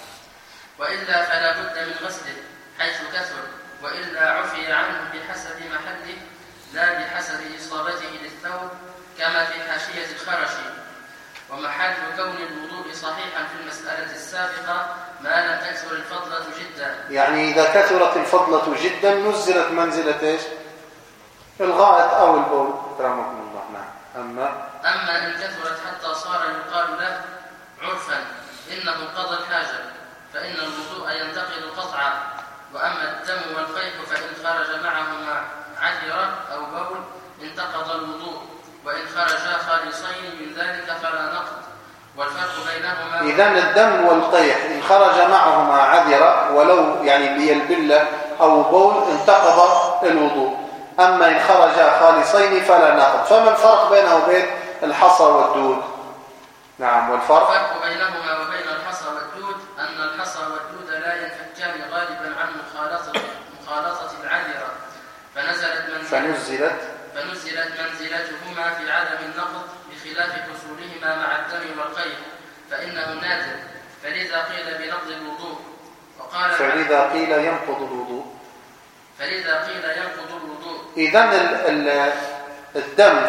وإلا فلا بد من غسله حيث كثر، وإلا عفي عنه بحسب محله لا بحسب إصابته للثوب، كما في حاشية الخرش. ومحل كون الوضوء صحيحا في المسألة السابقة ما لم تكثر الفضلة جدا، يعني إذا كثرت الفضلة جدا نزلت منزلة إيش؟ الغائط أو البول رحمكم الله. نعم. أما أما إن كثرت حتى صار يقال له عرفا إنه قضى الحاجة فإن الوضوء ينتقل قطعا. وأما الدم والقيح فإن خرج معهما عذرة أو بول انتقض الوضوء، وإن خرجا خالصين من ذلك فلا نقض. والفرق بينهما إذن الدم والقيح إن خرج معهما عذرة ولو يعني بيلبلة أو بول انتقض الوضوء. أما إن خرجا خالصين فلا نقض. فما الفرق بينه وبين الحصى والدود؟ نعم. والفرق الفرق بينهما وبين الحصى والدود أن الحصى والدود لا ينفكان غالبا عن مخالطة مخالطة العذرة، فنزلت منزلت فنزلت فنزلت منزلتهما في عدم النقض بخلاف حصولهما مع الدم والقيء، فإنه نادر، فلذا قيل بنقض الوضوء. وقال فلذا قيل ينقض الوضوء فلذا قيل ينقض الوضوء. إذن الدم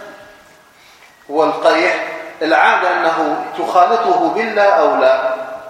والقيح العادة أنه تخالطه بالله أو لا؟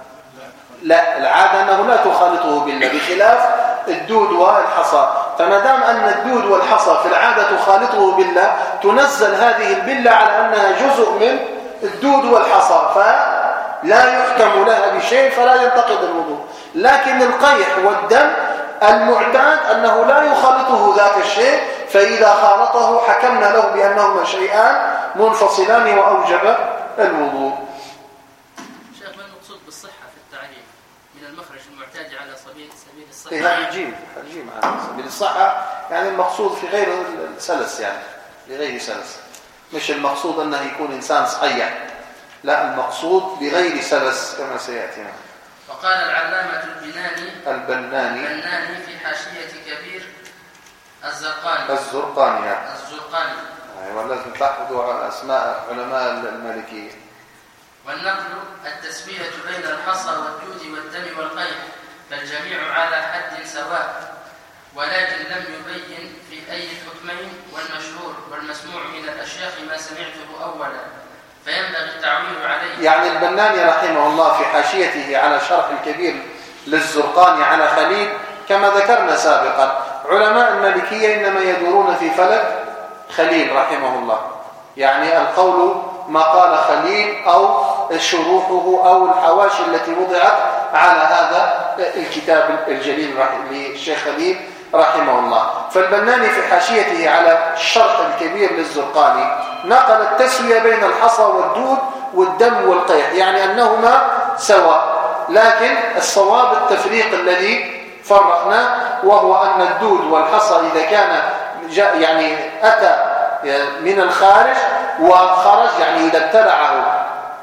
لا، العادة أنه لا تخالطه بالله، بخلاف الدود والحصى. فما دام أن الدود والحصى في العادة تخالطه بالله، تنزل هذه البلة على أنها جزء من الدود والحصى، فلا يحكم لها بشيء فلا ينتقض الوضوء. لكن القيح والدم المعتاد أنه لا يخالطه ذاك الشيء، فإذا خالطه حكمنا له بأنهما شيئان منفصلان وأوجب الوضوء. شيخ، ما المقصود بالصحة في التعريف من المخرج المعتاد على سبيل سبيل الصحة؟ إيه هنجيب هنجيب على سبيل الصحة، يعني المقصود في غير السلس، يعني لغير سلس، مش المقصود أنه يكون إنسان صحيح، لا، المقصود بغير سلس كما سيأتينا. وقال العلامة البناني البناني البناني في حاشية كبير الزرقاني الزرقاني الزرقاني أيوة، لازم تحفظوا أسماء علماء المالكية. والنقل التسوية بين الحصى والدود والدم والقيح، فالجميع على حد سواء، ولكن لم يبين في أي الحكمين، والمشهور والمسموع من الأشياخ ما سمعته أولا، فينبغي التعويل عليه. يعني البناني رحمه الله في حاشيته على شرح الكبير للزرقاني على خليل، كما ذكرنا سابقا، علماء المالكية إنما يدورون في فلك خليل رحمه الله، يعني القول ما قال خليل أو شروحه أو الحواشي التي وضعت على هذا الكتاب الجليل للشيخ خليل رحمه الله. فالبناني في حاشيته على الشرح الكبير للزرقاني نقل التسوية بين الحصى والدود والدم والقيح، يعني أنهما سواء، لكن الصواب التفريق الذي فرقناه، وهو أن الدود والحصى إذا كان جاء يعني أتى من الخارج وخرج، يعني إذا ابتلعه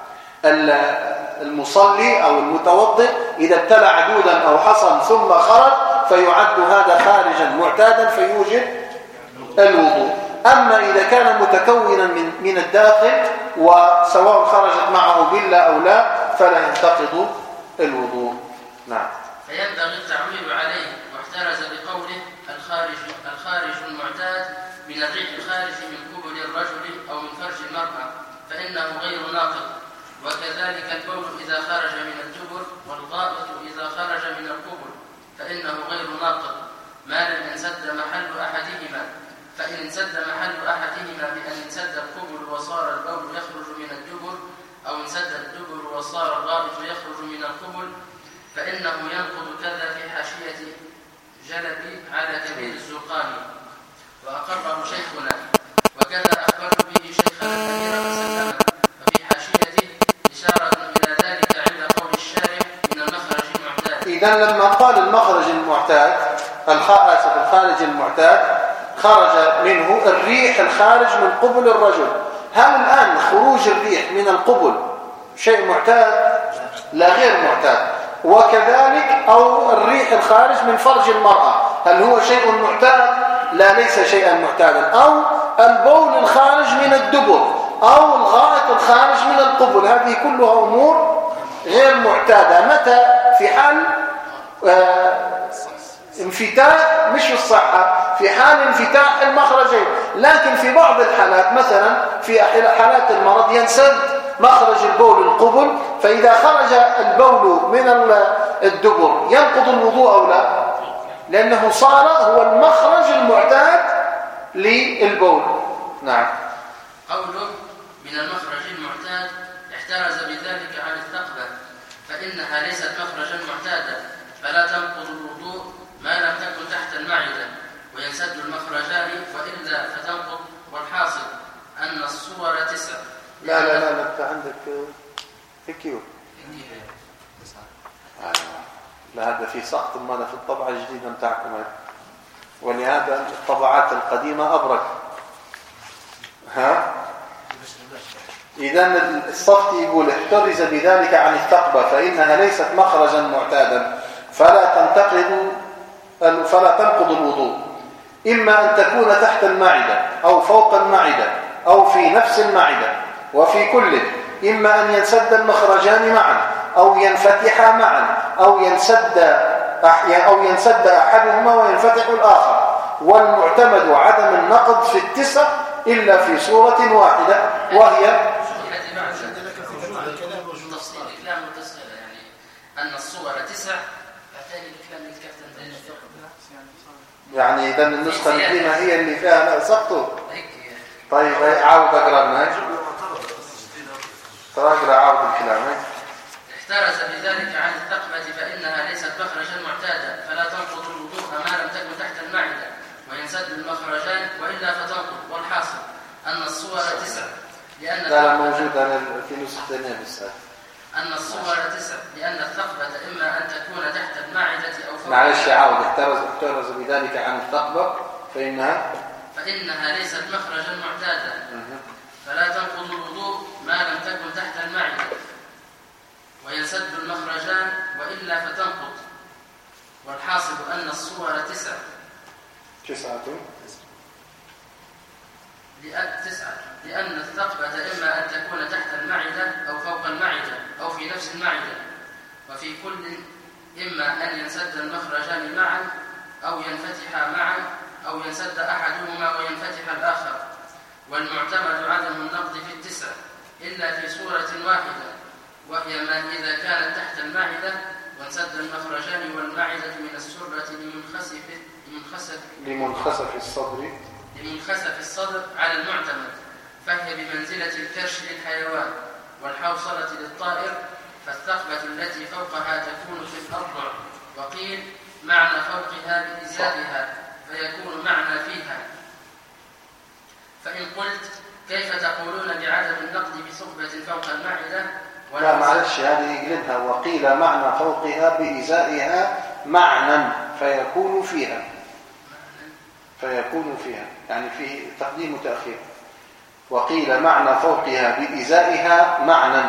المصلي أو المتوضئ، إذا ابتلع دودا أو حصى ثم خرج، فيعد هذا خارجا معتادا فيوجب الوضوء. أما إذا كان متكونا من من الداخل وسواء خرجت معه بلة أو لا، فلا ينتقض الوضوء. نعم. فينبغي التعويل عليه، واحترز بقوله الخارج الخارج المعتاد من الريح الخارج من قبل الرجل أو من فرج المرأة، فإنه غير ناقض. وكذلك البول إذا خرج من الدبر، والغائط إذا خرج من القبل، فإنه غير ناقض ما لم ينسد محل أحدهما. فإن انسد محل أحدهما بأن انسد القبل وصار البول يخرج من الدبر، أو انسد الدبر وصار الغائط يخرج من القبل، فإنه ينقض كذا في حاشية جلبي على كبير الزرقاني، وأقره شيخنا، وكذا أخبر به شيخنا الأمير فسلم. وفي حاشيته إشارة إلى ذلك عند قول الشارع من المخرج المعتاد. إذن لما قال المخرج المعتاد الخارج المعتاد خرج منه الريح الخارج من قبل الرجل، هل الآن خروج الريح من القبل شيء معتاد؟ لا، غير معتاد. وكذلك أو الريح الخارج من فرج المرأة، هل هو شيء معتاد؟ لا، ليس شيئا معتادا. أو البول الخارج من الدبر، أو الغائط الخارج من القبل، هذه كلها أمور غير معتادة. متى؟ في حال آه انفتاح، مش في الصحة، في حال انفتاح المخرجين. لكن في بعض الحالات، مثلا في حالات المرض، ينسد مخرج البول القبل، فإذا خرج البول من الدبر ينقض الوضوء أو لا؟ لأنه صار هو المخرج المعتاد للبول. نعم. قوله من المخرج المعتاد احترز بذلك عن الثقبة، فإنها ليست مخرجا معتادا، فلا تنقض الوضوء ما لم تكن تحت المعدة، وينسد المخرجان، وإلا فتنقض. والحاصل أن الصور تسع. لا لا لا انت عندك فيكيو. لا، هذا في سقط ماذا في الطبعة الجديدة متاعكم، ولهذا الطبعات القديمة أبرك. ها؟ إذن الصفت يقول احترز بذلك عن الثقبة، فإنها ليست مخرجا معتادا، فلا تنتقد فلا تنقض الوضوء، إما أن تكون تحت المعدة أو فوق المعدة أو في نفس المعدة، وفي كل إما أن ينسد المخرجان معا أو ينفتحا معا أو ينسد أو ينسد أحدهما وينفتح الآخر. والمعتمد عدم النقض في التسع إلا في صورة واحدة وهي أن الصور تسع يعني إذا النسخة القديمة هي اللي فيها لا سقطوا. طيب عاود أقرأ لنا تراجع عاود الكلام. احترز بذلك عن الثقبة فإنها ليست مخرجا معتادا فلا تنقض الوضوء ما لم تكن تحت المعدة وينسد المخرجان وإلا فتنقض. والحاصل أن الصور تسع لأن لا موجود أنا في نسخة ثانية بالساعة أن الصور تسع لأن الثقبة إما أن تكون تحت المعدة أو فوق. معلش عاود احترز احترز بذلك عن الثقبة فإنها فإنها ليست مخرجا معتادا فلا تنقض الوضوء ما لم تكن تحت المعدة وينسد المخرجان وإلا فتنقض. والحاصل أن الصور تسع تسعة تسعة لأن الثقبة إما أن تكون تحت المعدة أو فوق المعدة أو في نفس المعدة، وفي كل إما أن ينسد المخرجان معا أو ينفتحا معا أو ينسد أحدهما وينفتح الآخر. والمعتمد عدم النقض في التسع إلا في صورة واحدة وهي ما إذا كانت تحت المعدة وانسد المخرجان والمعدة من السرة لمنخسف لمنخسف لمنخسف الصدر لمنخسف الصدر على المعتمد، فهي بمنزلة الكرش للحيوان والحوصلة للطائر، فالثقبة التي فوقها تكون في الأربع. وقيل معنى فوقها بإزائها فيكون معنى فيها. فإن قلت كيف تقولون بعدم النقد بثقبة فوق المعدة؟ لا معلش هذه يقلبها. وقيل معنى فوقها بإزائها معنى فيكون فيها فيكون فيها يعني في تقديم وتأخير. وقيل معنى فوقها بإزائها معنى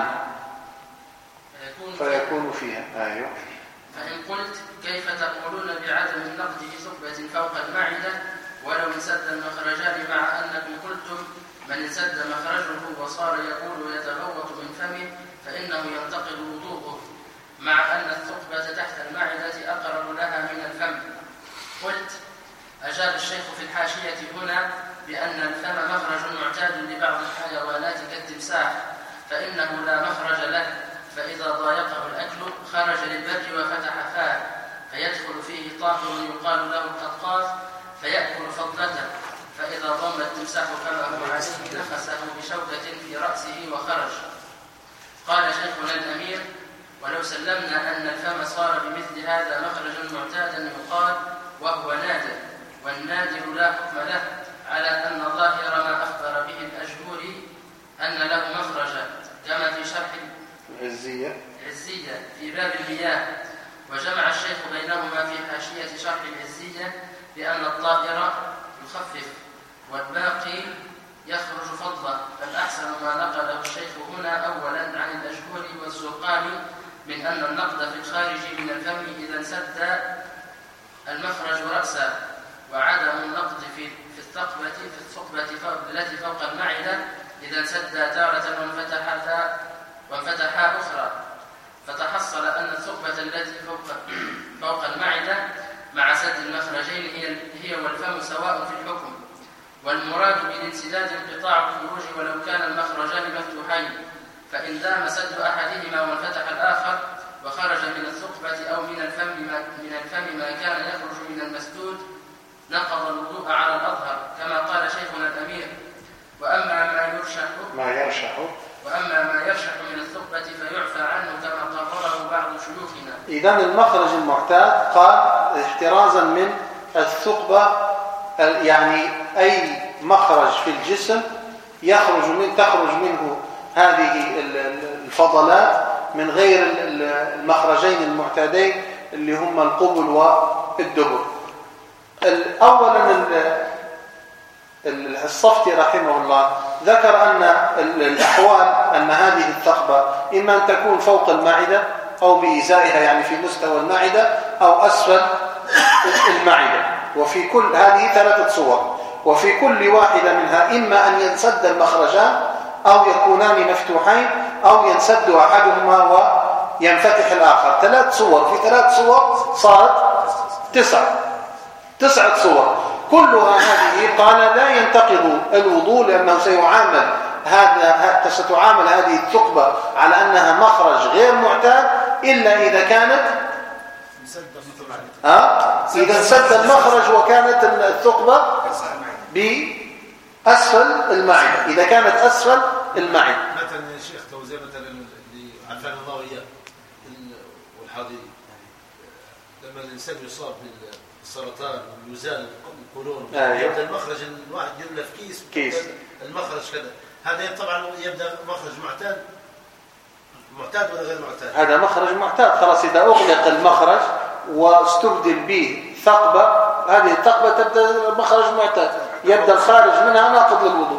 فيكون فيها. أيوه. فإن قلت كيف تقولون بعدم النقد بثقبة فوق المعدة ولو انسد المخرجان مع أنكم قلتم من انسد مخرجه وصار يقول يتغوط من فمه فإنه ينتقل وضوءه، مع أن الثقبة تحت المعدة أقرب لها من الفم. قلت أجاب الشيخ في الحاشية هنا بأن الفم مخرج معتاد لبعض الحيوانات كالتمساح فإنه لا مخرج له، فإذا ضايقه الأكل خرج للبر وفتح فاه فيدخل فيه طاهر يقال له القطاف فيأكل فضلته، فإذا ضم التمساح فمه عليه نفسه بشوكة في رأسه وخرج. قال شيخنا الأمير ولو سلمنا أن الفم صار بمثل هذا مخرجا معتادا يقال وهو نادر، والنادر لا حكم له، على أن ظاهر ما أخبر به الأجهوري أن له مخرجا كما في شرح العزية العزية في باب المياه. وجمع الشيخ بينهما في حاشية شرح العزية بأن الطائر يخفف والباقي يخرج فضلا، فالأحسن ما نقله الشيخ هنا أولا عن الأجهوري والزرقاني من أن النقد في الخارج من الفم إذا انسد المخرج رأسا، وعدم النقد في في الثقبة في الثقبة التي فوق المعدة إذا انسد تارة وانفتحتا وانفتحا أخرى، فتحصل أن الثقبة التي فوق فوق المعدة مع سد المخرجين هي هي والفم سواء في الحكم. والمراد بالانسداد انقطاع الخروج ولو كان المخرجان مفتوحين، فإن دام سد أحدهما وانفتح الآخر وخرج من الثقبة أو من الفم ما من الفم ما كان يخرج من المسدود نقض الوضوء على الأظهر كما قال شيخنا الأمير. وأما ما يرشح ما يرشح وأما ما يرشح من الثقبة فيعفى عنه كما قرره بعض شيوخنا. إذن المخرج المعتاد قال احترازا من الثقبة، يعني أي مخرج في الجسم يخرج من تخرج منه هذه الفضلات من غير المخرجين المعتادين اللي هم القبل والدبر. أولا الصفتي رحمه الله ذكر أن الأحوال أن هذه الثقبة إما أن تكون فوق المعدة أو بإزائها يعني في مستوى المعدة أو أسفل المعدة. وفي كل هذه ثلاثة صور، وفي كل واحدة منها إما أن ينسد المخرجان أو يكونان مفتوحين أو ينسد أحدهما وينفتح الآخر. ثلاث صور، في ثلاث صور صارت تسعة تسعة صور كلها هذه. قال لا ينتقض الوضوء لأنه سيعامل هذا ستعامل هذه الثقبة على أنها مخرج غير معتاد إلا إذا كانت ها إذا انسد المخرج وكانت الثقبة بأسفل المعدة، إذا كانت أسفل المعدة. مثلا يا شيخ توزيع مثلا اللي عفانا الله وإياه والحاضرين، لما الإنسان يصاب بالسرطان ويزال القولون يبدأ المخرج الواحد يلا في كيس كيس المخرج كذا، هذا طبعا يبدأ مخرج معتاد معتاد ولا غير معتاد؟ هذا مخرج معتاد خلاص. إذا أغلق المخرج واستبدل به ثقبة، هذه الثقبة تبدأ مخرج معتاد، يبدأ الخارج منها ناقض للوضوء.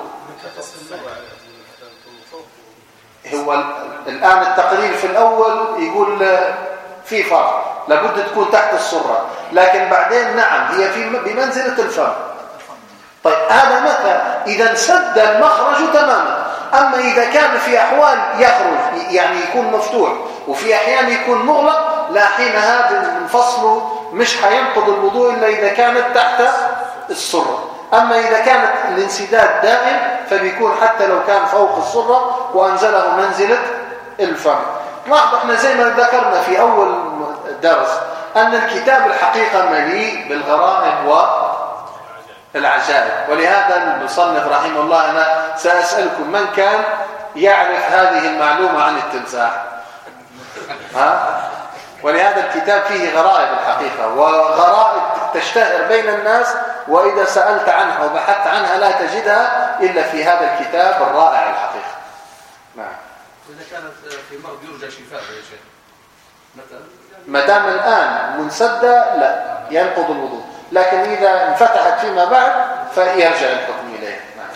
هو الآن التقرير في الأول يقول في فرق، لابد تكون تحت السرة، لكن بعدين نعم هي في بمنزلة الفم. طيب هذا متى؟ إذا انسد المخرج تماما. أما إذا كان في أحوال يخرج يعني يكون مفتوح وفي أحيان يكون مغلق، لا حينها الفصل مش حينقض الوضوء إلا إذا كانت تحت السرة. أما إذا كانت الانسداد دائم فبيكون حتى لو كان فوق السرة وأنزله منزلة الفم. لاحظ احنا زي ما ذكرنا في أول درس أن الكتاب الحقيقة مليء بالغرائب والعجائب، ولهذا المصنف رحمه الله أنا سأسألكم من كان يعرف هذه المعلومة عن التمساح؟ ها؟ ولهذا الكتاب فيه غرائب الحقيقة، وغرائب تشتهر بين الناس، وإذا سألت عنها وبحثت عنها لا تجدها إلا في هذا الكتاب الرائع الحقيقة. نعم. إذا كانت في مرض يرجى شفاء يا شيخ مثلا، ما دام الآن منسدة لا ينقض الوضوء، لكن إذا انفتحت فيما بعد فيرجع الحكم إليه. نعم.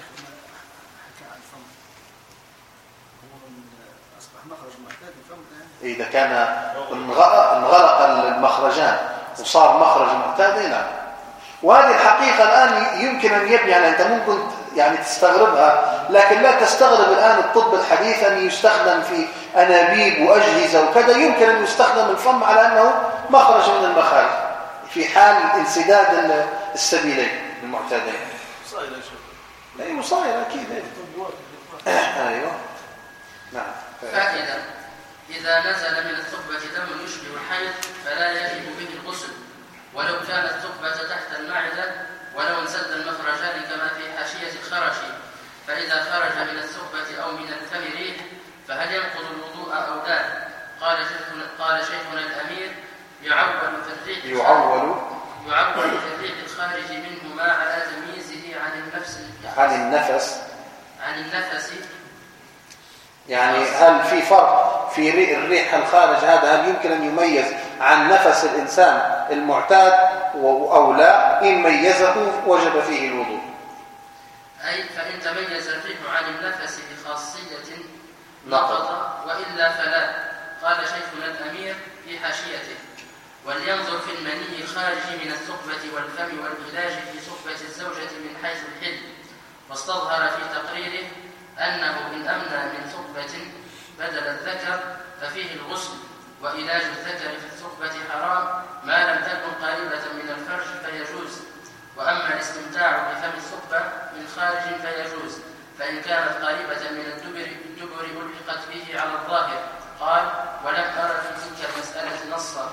إذا كان انغلق المخرجان وصار مخرج معتاد نعم. وهذه الحقيقة الآن يمكن أن يبني على، أنت ممكن يعني تستغربها، لكن لا تستغرب الآن الطب الحديث أن يستخدم في أنابيب وأجهزة وكذا، يمكن أن يستخدم الفم على أنه مخرج من المخارج في حال انسداد السبيلين المعتادين. صاير يا شيخ. لا مصاير أكيد. أيوه. نعم. فائدة: إذا نزل من الثقبة دم يشبه الحيض فلا يجب به الغسل ولو كانت الثقبة تحت المعدة ولو انسد المخرجان كما في حاشية الخرش. فإذا خرج من الثقبة أو من الفم ريح فهل ينقض الوضوء أو لا؟ قال شيخنا, قال شيخنا الأمير: يعول في الريح يعول يعول في الريح الخارج منهما على تمييزه عن النفس عن النفس عن النفس يعني هل في فرق في الريح الخارج هذا؟ هل يمكن أن يميز عن نفس الإنسان المعتاد أو لا؟ إن ميزه وجب فيه الوضوء. أي فإن تميز الريح عن النفس بخاصية نقض وإلا فلا. قال شيخنا الأمير في حاشيته: ولينظر في المني الخارج من الثقبة والفم والإلاج في ثقبة الزوجة من حيث الحل. واستظهر في تقريره أنه إن أمنى من ثقبة بدل الذكر ففيه الغسل، وإلاج الذكر في الثقبة حرام ما لم تكن قريبة من الفرج فيجوز. وأما الاستمتاع بفم الثقبة من خارج فيجوز، فإن كانت قريبة من الدبر الدبر ألحقت به على الظاهر. قال: ولم أرى في تلك المسألة نصا.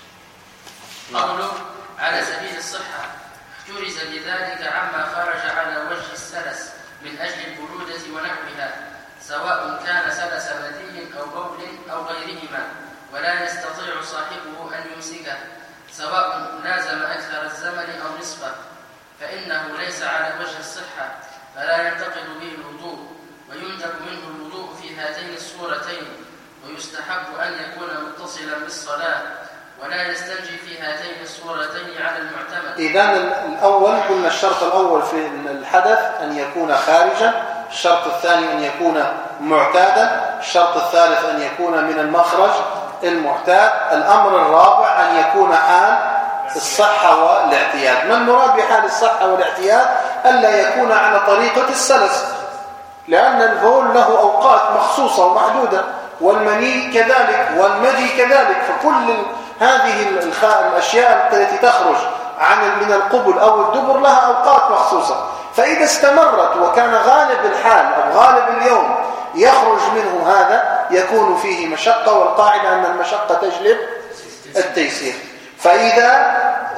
قوله على سبيل الصحة جرز بذلك عما خرج على وجه السلس من أجل البرودة ونحوها، سواء كان سلس مذي أو بول أو غيرهما، ولا يستطيع صاحبه أن يمسكه، سواء لازم أكثر الزمن أو نصفه، فإنه ليس على وجه الصحة فلا ينتقد به الوضوء، ويندب منه الوضوء في هاتين الصورتين، ويستحب أن يكون متصلا بالصلاة، ولا يستنجي في هاتين الصورتين على المعتمد. إذن الأول قلنا الشرط الأول في الحدث أن يكون خارجا، الشرط الثاني أن يكون معتادا، الشرط الثالث أن يكون من المخرج المعتاد. الأمر الرابع أن يكون حال الصحة والاعتياد. ما المراد بحال الصحة والاعتياد؟ ألا يكون على طريقة السلس، لأن البول له أوقات مخصوصة ومحدودة، والمني كذلك والمدي كذلك. فكل هذه الأشياء التي تخرج عن من القبل أو الدبر لها أوقات مخصوصة. فإذا استمرت وكان غالب الحال أو غالب اليوم يخرج منه هذا يكون فيه مشقة، والقاعدة أن المشقة تجلب التيسير. فإذا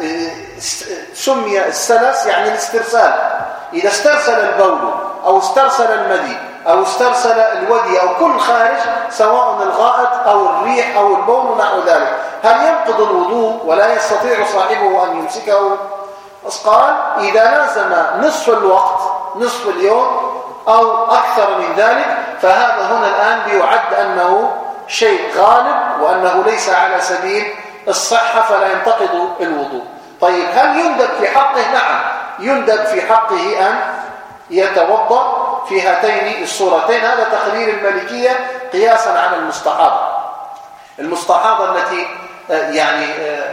سمي السلس يعني الاسترسال، إذا استرسل البول أو استرسل المدي أو استرسل الودي أو كل خارج سواء الغائط أو الريح أو البول نحو ذلك، هل ينقض الوضوء ولا يستطيع صاحبه أن يمسكه؟ قال إذا لازم نصف الوقت نصف اليوم أو أكثر من ذلك فهذا هنا الآن بيعد أنه شيء غالب وأنه ليس على سبيل الصحة فلا ينتقض الوضوء. طيب هل يندب في حقه؟ نعم يندب في حقه أن يتوضأ في هاتين الصورتين. هذا تقرير المالكية قياسا على المستحاضة. المستحاضة التي يعني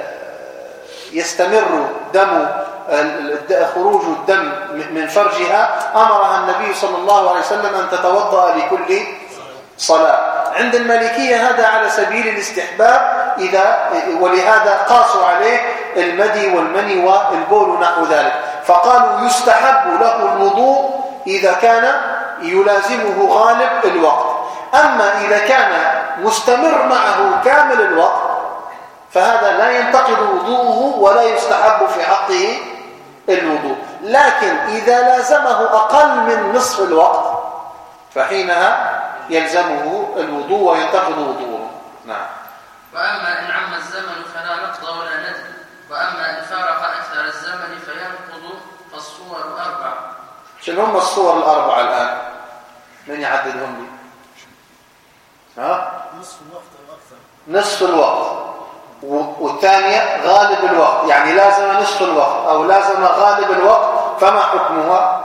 يستمر دم خروج الدم من فرجها أمرها النبي صلى الله عليه وسلم أن تتوضأ لكل صلاة. عند المالكية هذا على سبيل الاستحباب، إذا ولهذا قاسوا عليه المدي والمني والبول نحو ذلك، فقالوا يستحب له الوضوء إذا كان يلازمه غالب الوقت. أما إذا كان مستمر معه كامل الوقت فهذا لا ينتقض وضوءه ولا يستحب في حقه الوضوء. لكن إذا لازمه أقل من نصف الوقت فحينها يلزمه الوضوء وينتقض وضوءه. نعم. وأما إن عم الزمن فلا نقض ولا ندم، وأما إن فارق أكثر الزمن فينقض. فالصور أربع. شنو هم الصور الأربعة الآن؟ من يعددهم لي؟ ها؟ نصف الوقت أو أكثر. نصف الوقت، والثانية غالب الوقت، يعني لازم نصف الوقت أو لازم غالب الوقت، فما حكمها؟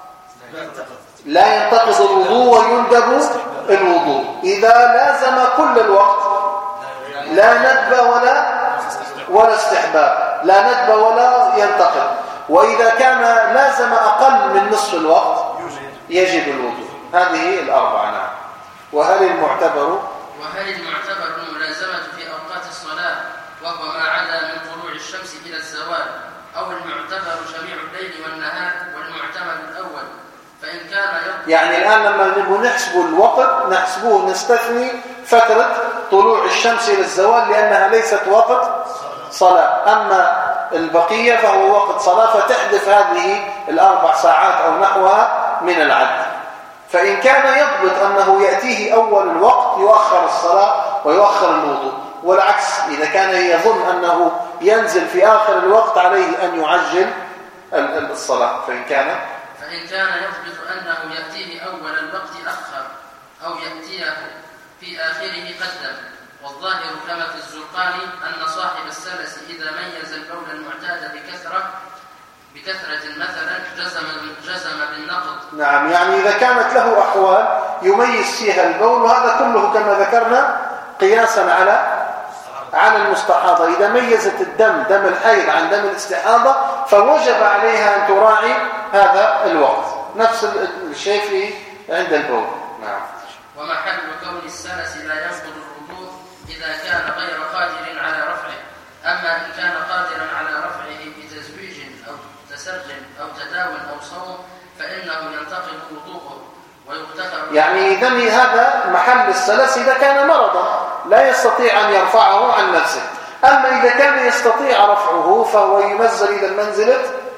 لا ينتقض الوضوء ويندب الوضوء. إذا لازم كل الوقت لا ندب ولا ولا استحباب، لا ندب ولا ينتقض. وإذا كان لازم أقل من نصف الوقت يجب الوضوء. هذه الأربعة. نعم. وهل المعتبر وهل المعتبر الملازمة في أوقات الصلاة وهو ما عدا من طلوع الشمس إلى الزوال، أو المعتبر جميع الليل والنهار والمعتمد الأول؟ فإن كان يطلع يعني الآن لما نبغى نحسب الوقت نحسبه نستثني فترة طلوع الشمس إلى الزوال لأنها ليست وقت صلاة، أما البقية فهو وقت صلاة، فتحدث هذه الأربع ساعات أو نحوها من العد. فإن كان يضبط أنه يأتيه أول الوقت يؤخر الصلاة ويؤخر الوضوء، والعكس إذا كان يظن أنه ينزل في آخر الوقت عليه أن يعجل الصلاة. فإن كان فإن كان يضبط أنه يأتيه أول الوقت أخر، أو يأتيه في آخره قدم. والظاهر كما في الزرقاني أن صاحب السلس إذا ميز البول المعتاد بكثرة بكثرة مثلا جزم جزم بالنقض. نعم، يعني إذا كانت له أحوال يميز فيها البول، وهذا كله كما ذكرنا قياسا على على المستحاضة. إذا ميزت الدم دم الحيض عن دم الاستحاضة فوجب عليها أن تراعي هذا الوقت. نفس الشيء في عند البول. نعم. ومحل كون السلس لا ينقض الوضوء إذا كان غير قادر على رفعه. أما إن كان قادرا على رفعه بتزويج أو تسرج أو تداو أو صوم فإنه ينتقض وضوءه ويغتفر. يعني إذن هذا محل السلس إذا كان مرضا لا يستطيع أن يرفعه عن نفسه. أما إذا كان يستطيع رفعه فهو ينزل إلى المنزلة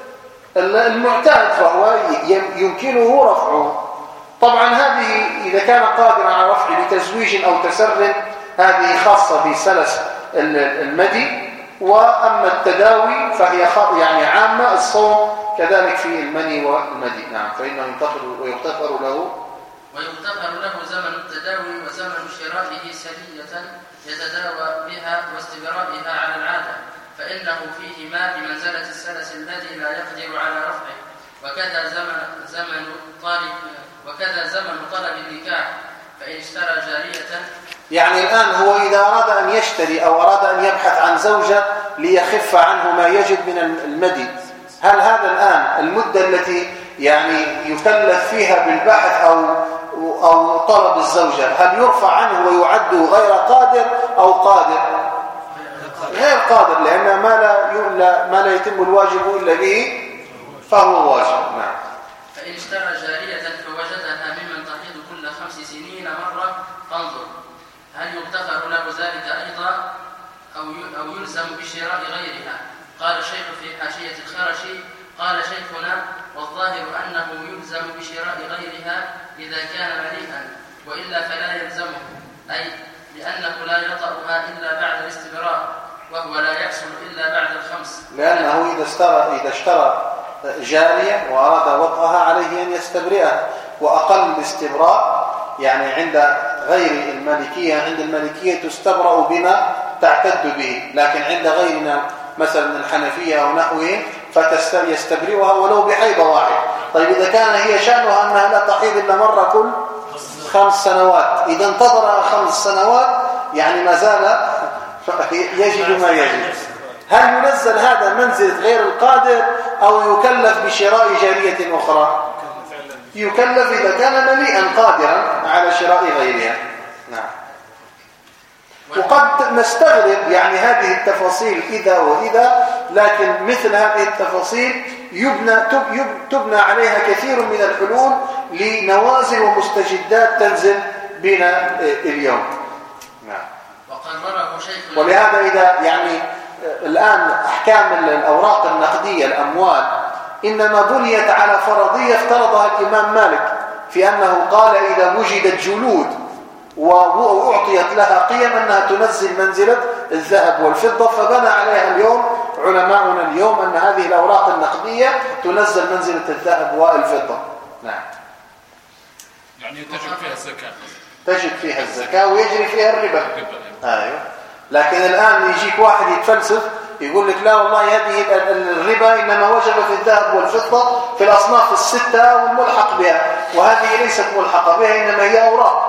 المعتاد فهو يمكنه رفعه. طبعا هذه إذا كان قادرا على رفعه بتزويج أو تسرج هذه خاصة بسلس المدي. وأما التداوي فهي يعني عامة، الصوم كذلك في المني والمدي. نعم. فإنه ينتقل ويغتفر له ويغتفر له زمن التداوي وزمن شرائه سلية يتداوى بها واستبرائها على العادة، فإنه فيه ما بمنزلة السلس الذي لا يقدر على رفعه. وكذا زمن زمن طالب وكذا زمن طلب النكاح، فإن اشترى جارية يعني الآن هو إذا أراد أن يشتري أو أراد أن يبحث عن زوجة ليخف عنه ما يجد من المدي، هل هذا الآن المدة التي يعني يكلف فيها بالبحث أو أو طلب الزوجة هل يرفع عنه ويعد غير قادر أو قادر؟ غير قادر، لأن ما لا ما لا يتم الواجب إلا به فهو واجب. نعم. فإن اشترى جارية فوجدها ممن تحيض كل خمس سنين مرة فانظر هل يغتفر له ذلك أيضا أو أو يلزم بشراء غيرها؟ قال الشيخ في حاشية الخرشي قال شيخنا والظاهر أنه يلزم بشراء غيرها إذا كان مليئا، وإلا فلا يلزمه، أي لأنه لا يطأها إلا بعد الاستبراء، وهو لا يحصل إلا بعد الخمس، لأنه إذا اشترى إذا اشترى جارية وأراد وطئها عليه أن يستبرئها، وأقل الاستبراء يعني عند غير المالكية، عند المالكية تستبرأ بما تعتد به، لكن عند غيرنا مثلا الحنفية أو نحوهم فيستبرئها ولو بحيضة واحد. طيب إذا كان هي شأنها أنها لا تحيض إلا مرة كل خمس سنوات، إذا انتظرها خمس سنوات يعني ما زال يجد ما يجد. هل ينزل هذا منزلة غير القادر أو يكلف بشراء جارية أخرى؟ يكلف إذا كان مليئا قادرا على شراء غيرها. نعم. وقد نستغرب يعني هذه التفاصيل إذا وإذا، لكن مثل هذه التفاصيل يبنى تبنى عليها كثير من الحلول لنوازل ومستجدات تنزل بنا اليوم. نعم. وقرره شيخ. ولهذا إذا يعني الآن أحكام الأوراق النقدية الأموال إنما بنيت على فرضية افترضها الإمام مالك في أنه قال إذا وجدت جلود وأعطيت لها قيم أنها تنزل منزلة الذهب والفضة، فبنى عليها اليوم علماؤنا اليوم أن هذه الأوراق النقدية تنزل منزلة الذهب والفضة. نعم. يعني تجب فيها الزكاة. تجب فيها الزكاة ويجري فيها الربا. أيوه. لكن الآن يجيك واحد يتفلسف يقول لك لا والله هذه الربا إنما وجب في الذهب والفضة في الأصناف الستة والملحق بها، وهذه ليست ملحقة بها إنما هي أوراق.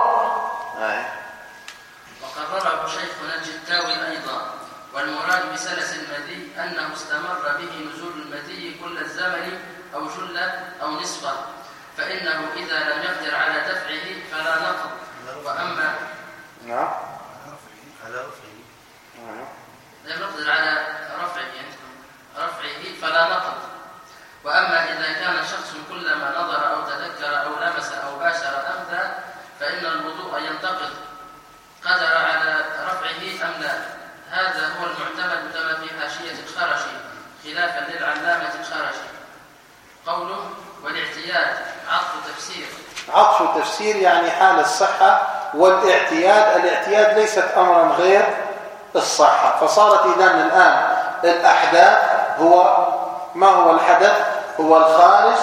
وقرره شيخنا الجتاوي أيضا. والمراد بسلس المدي أنه استمر به نزول المدي كل الزمن أو جلة أو نصفه، فإنه إذا لم يقدر على دفعه فلا نقض. وأما نعم على رفعه لم يقدر على رفعه رفعه فلا نقض. وأما إذا كان شخص كلما نظر أو تذكر أو لمس أو باشر أمدا فإن الوضوء ينتقض قدر على رفعه أم لا. هذا هو المعتمد كما في حاشية الخرشي خلافا للعلامة الخرشي. قوله والاعتياد عطف تفسير. عطف تفسير يعني حال الصحة والاعتياد. الاعتياد ليست أمرا غير الصحة، فصارت إذن الآن الأحداث هو ما هو الحدث؟ هو الخارج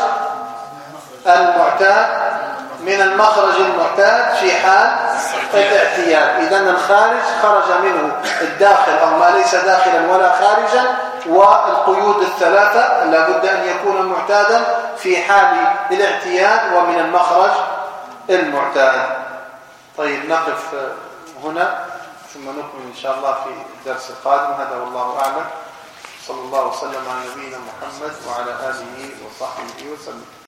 المعتاد من المخرج المعتاد في حال الاعتياد. إذن الخارج خرج منه الداخل أو ما ليس داخلا ولا خارجا، والقيود الثلاثة لابد أن يكون معتادا في حال الاعتياد ومن المخرج المعتاد. طيب نقف هنا ثم نكمل إن شاء الله في الدرس القادم. هذا والله أعلم. صلى الله وسلم على نبينا محمد وعلى آله وصحبه وسلم.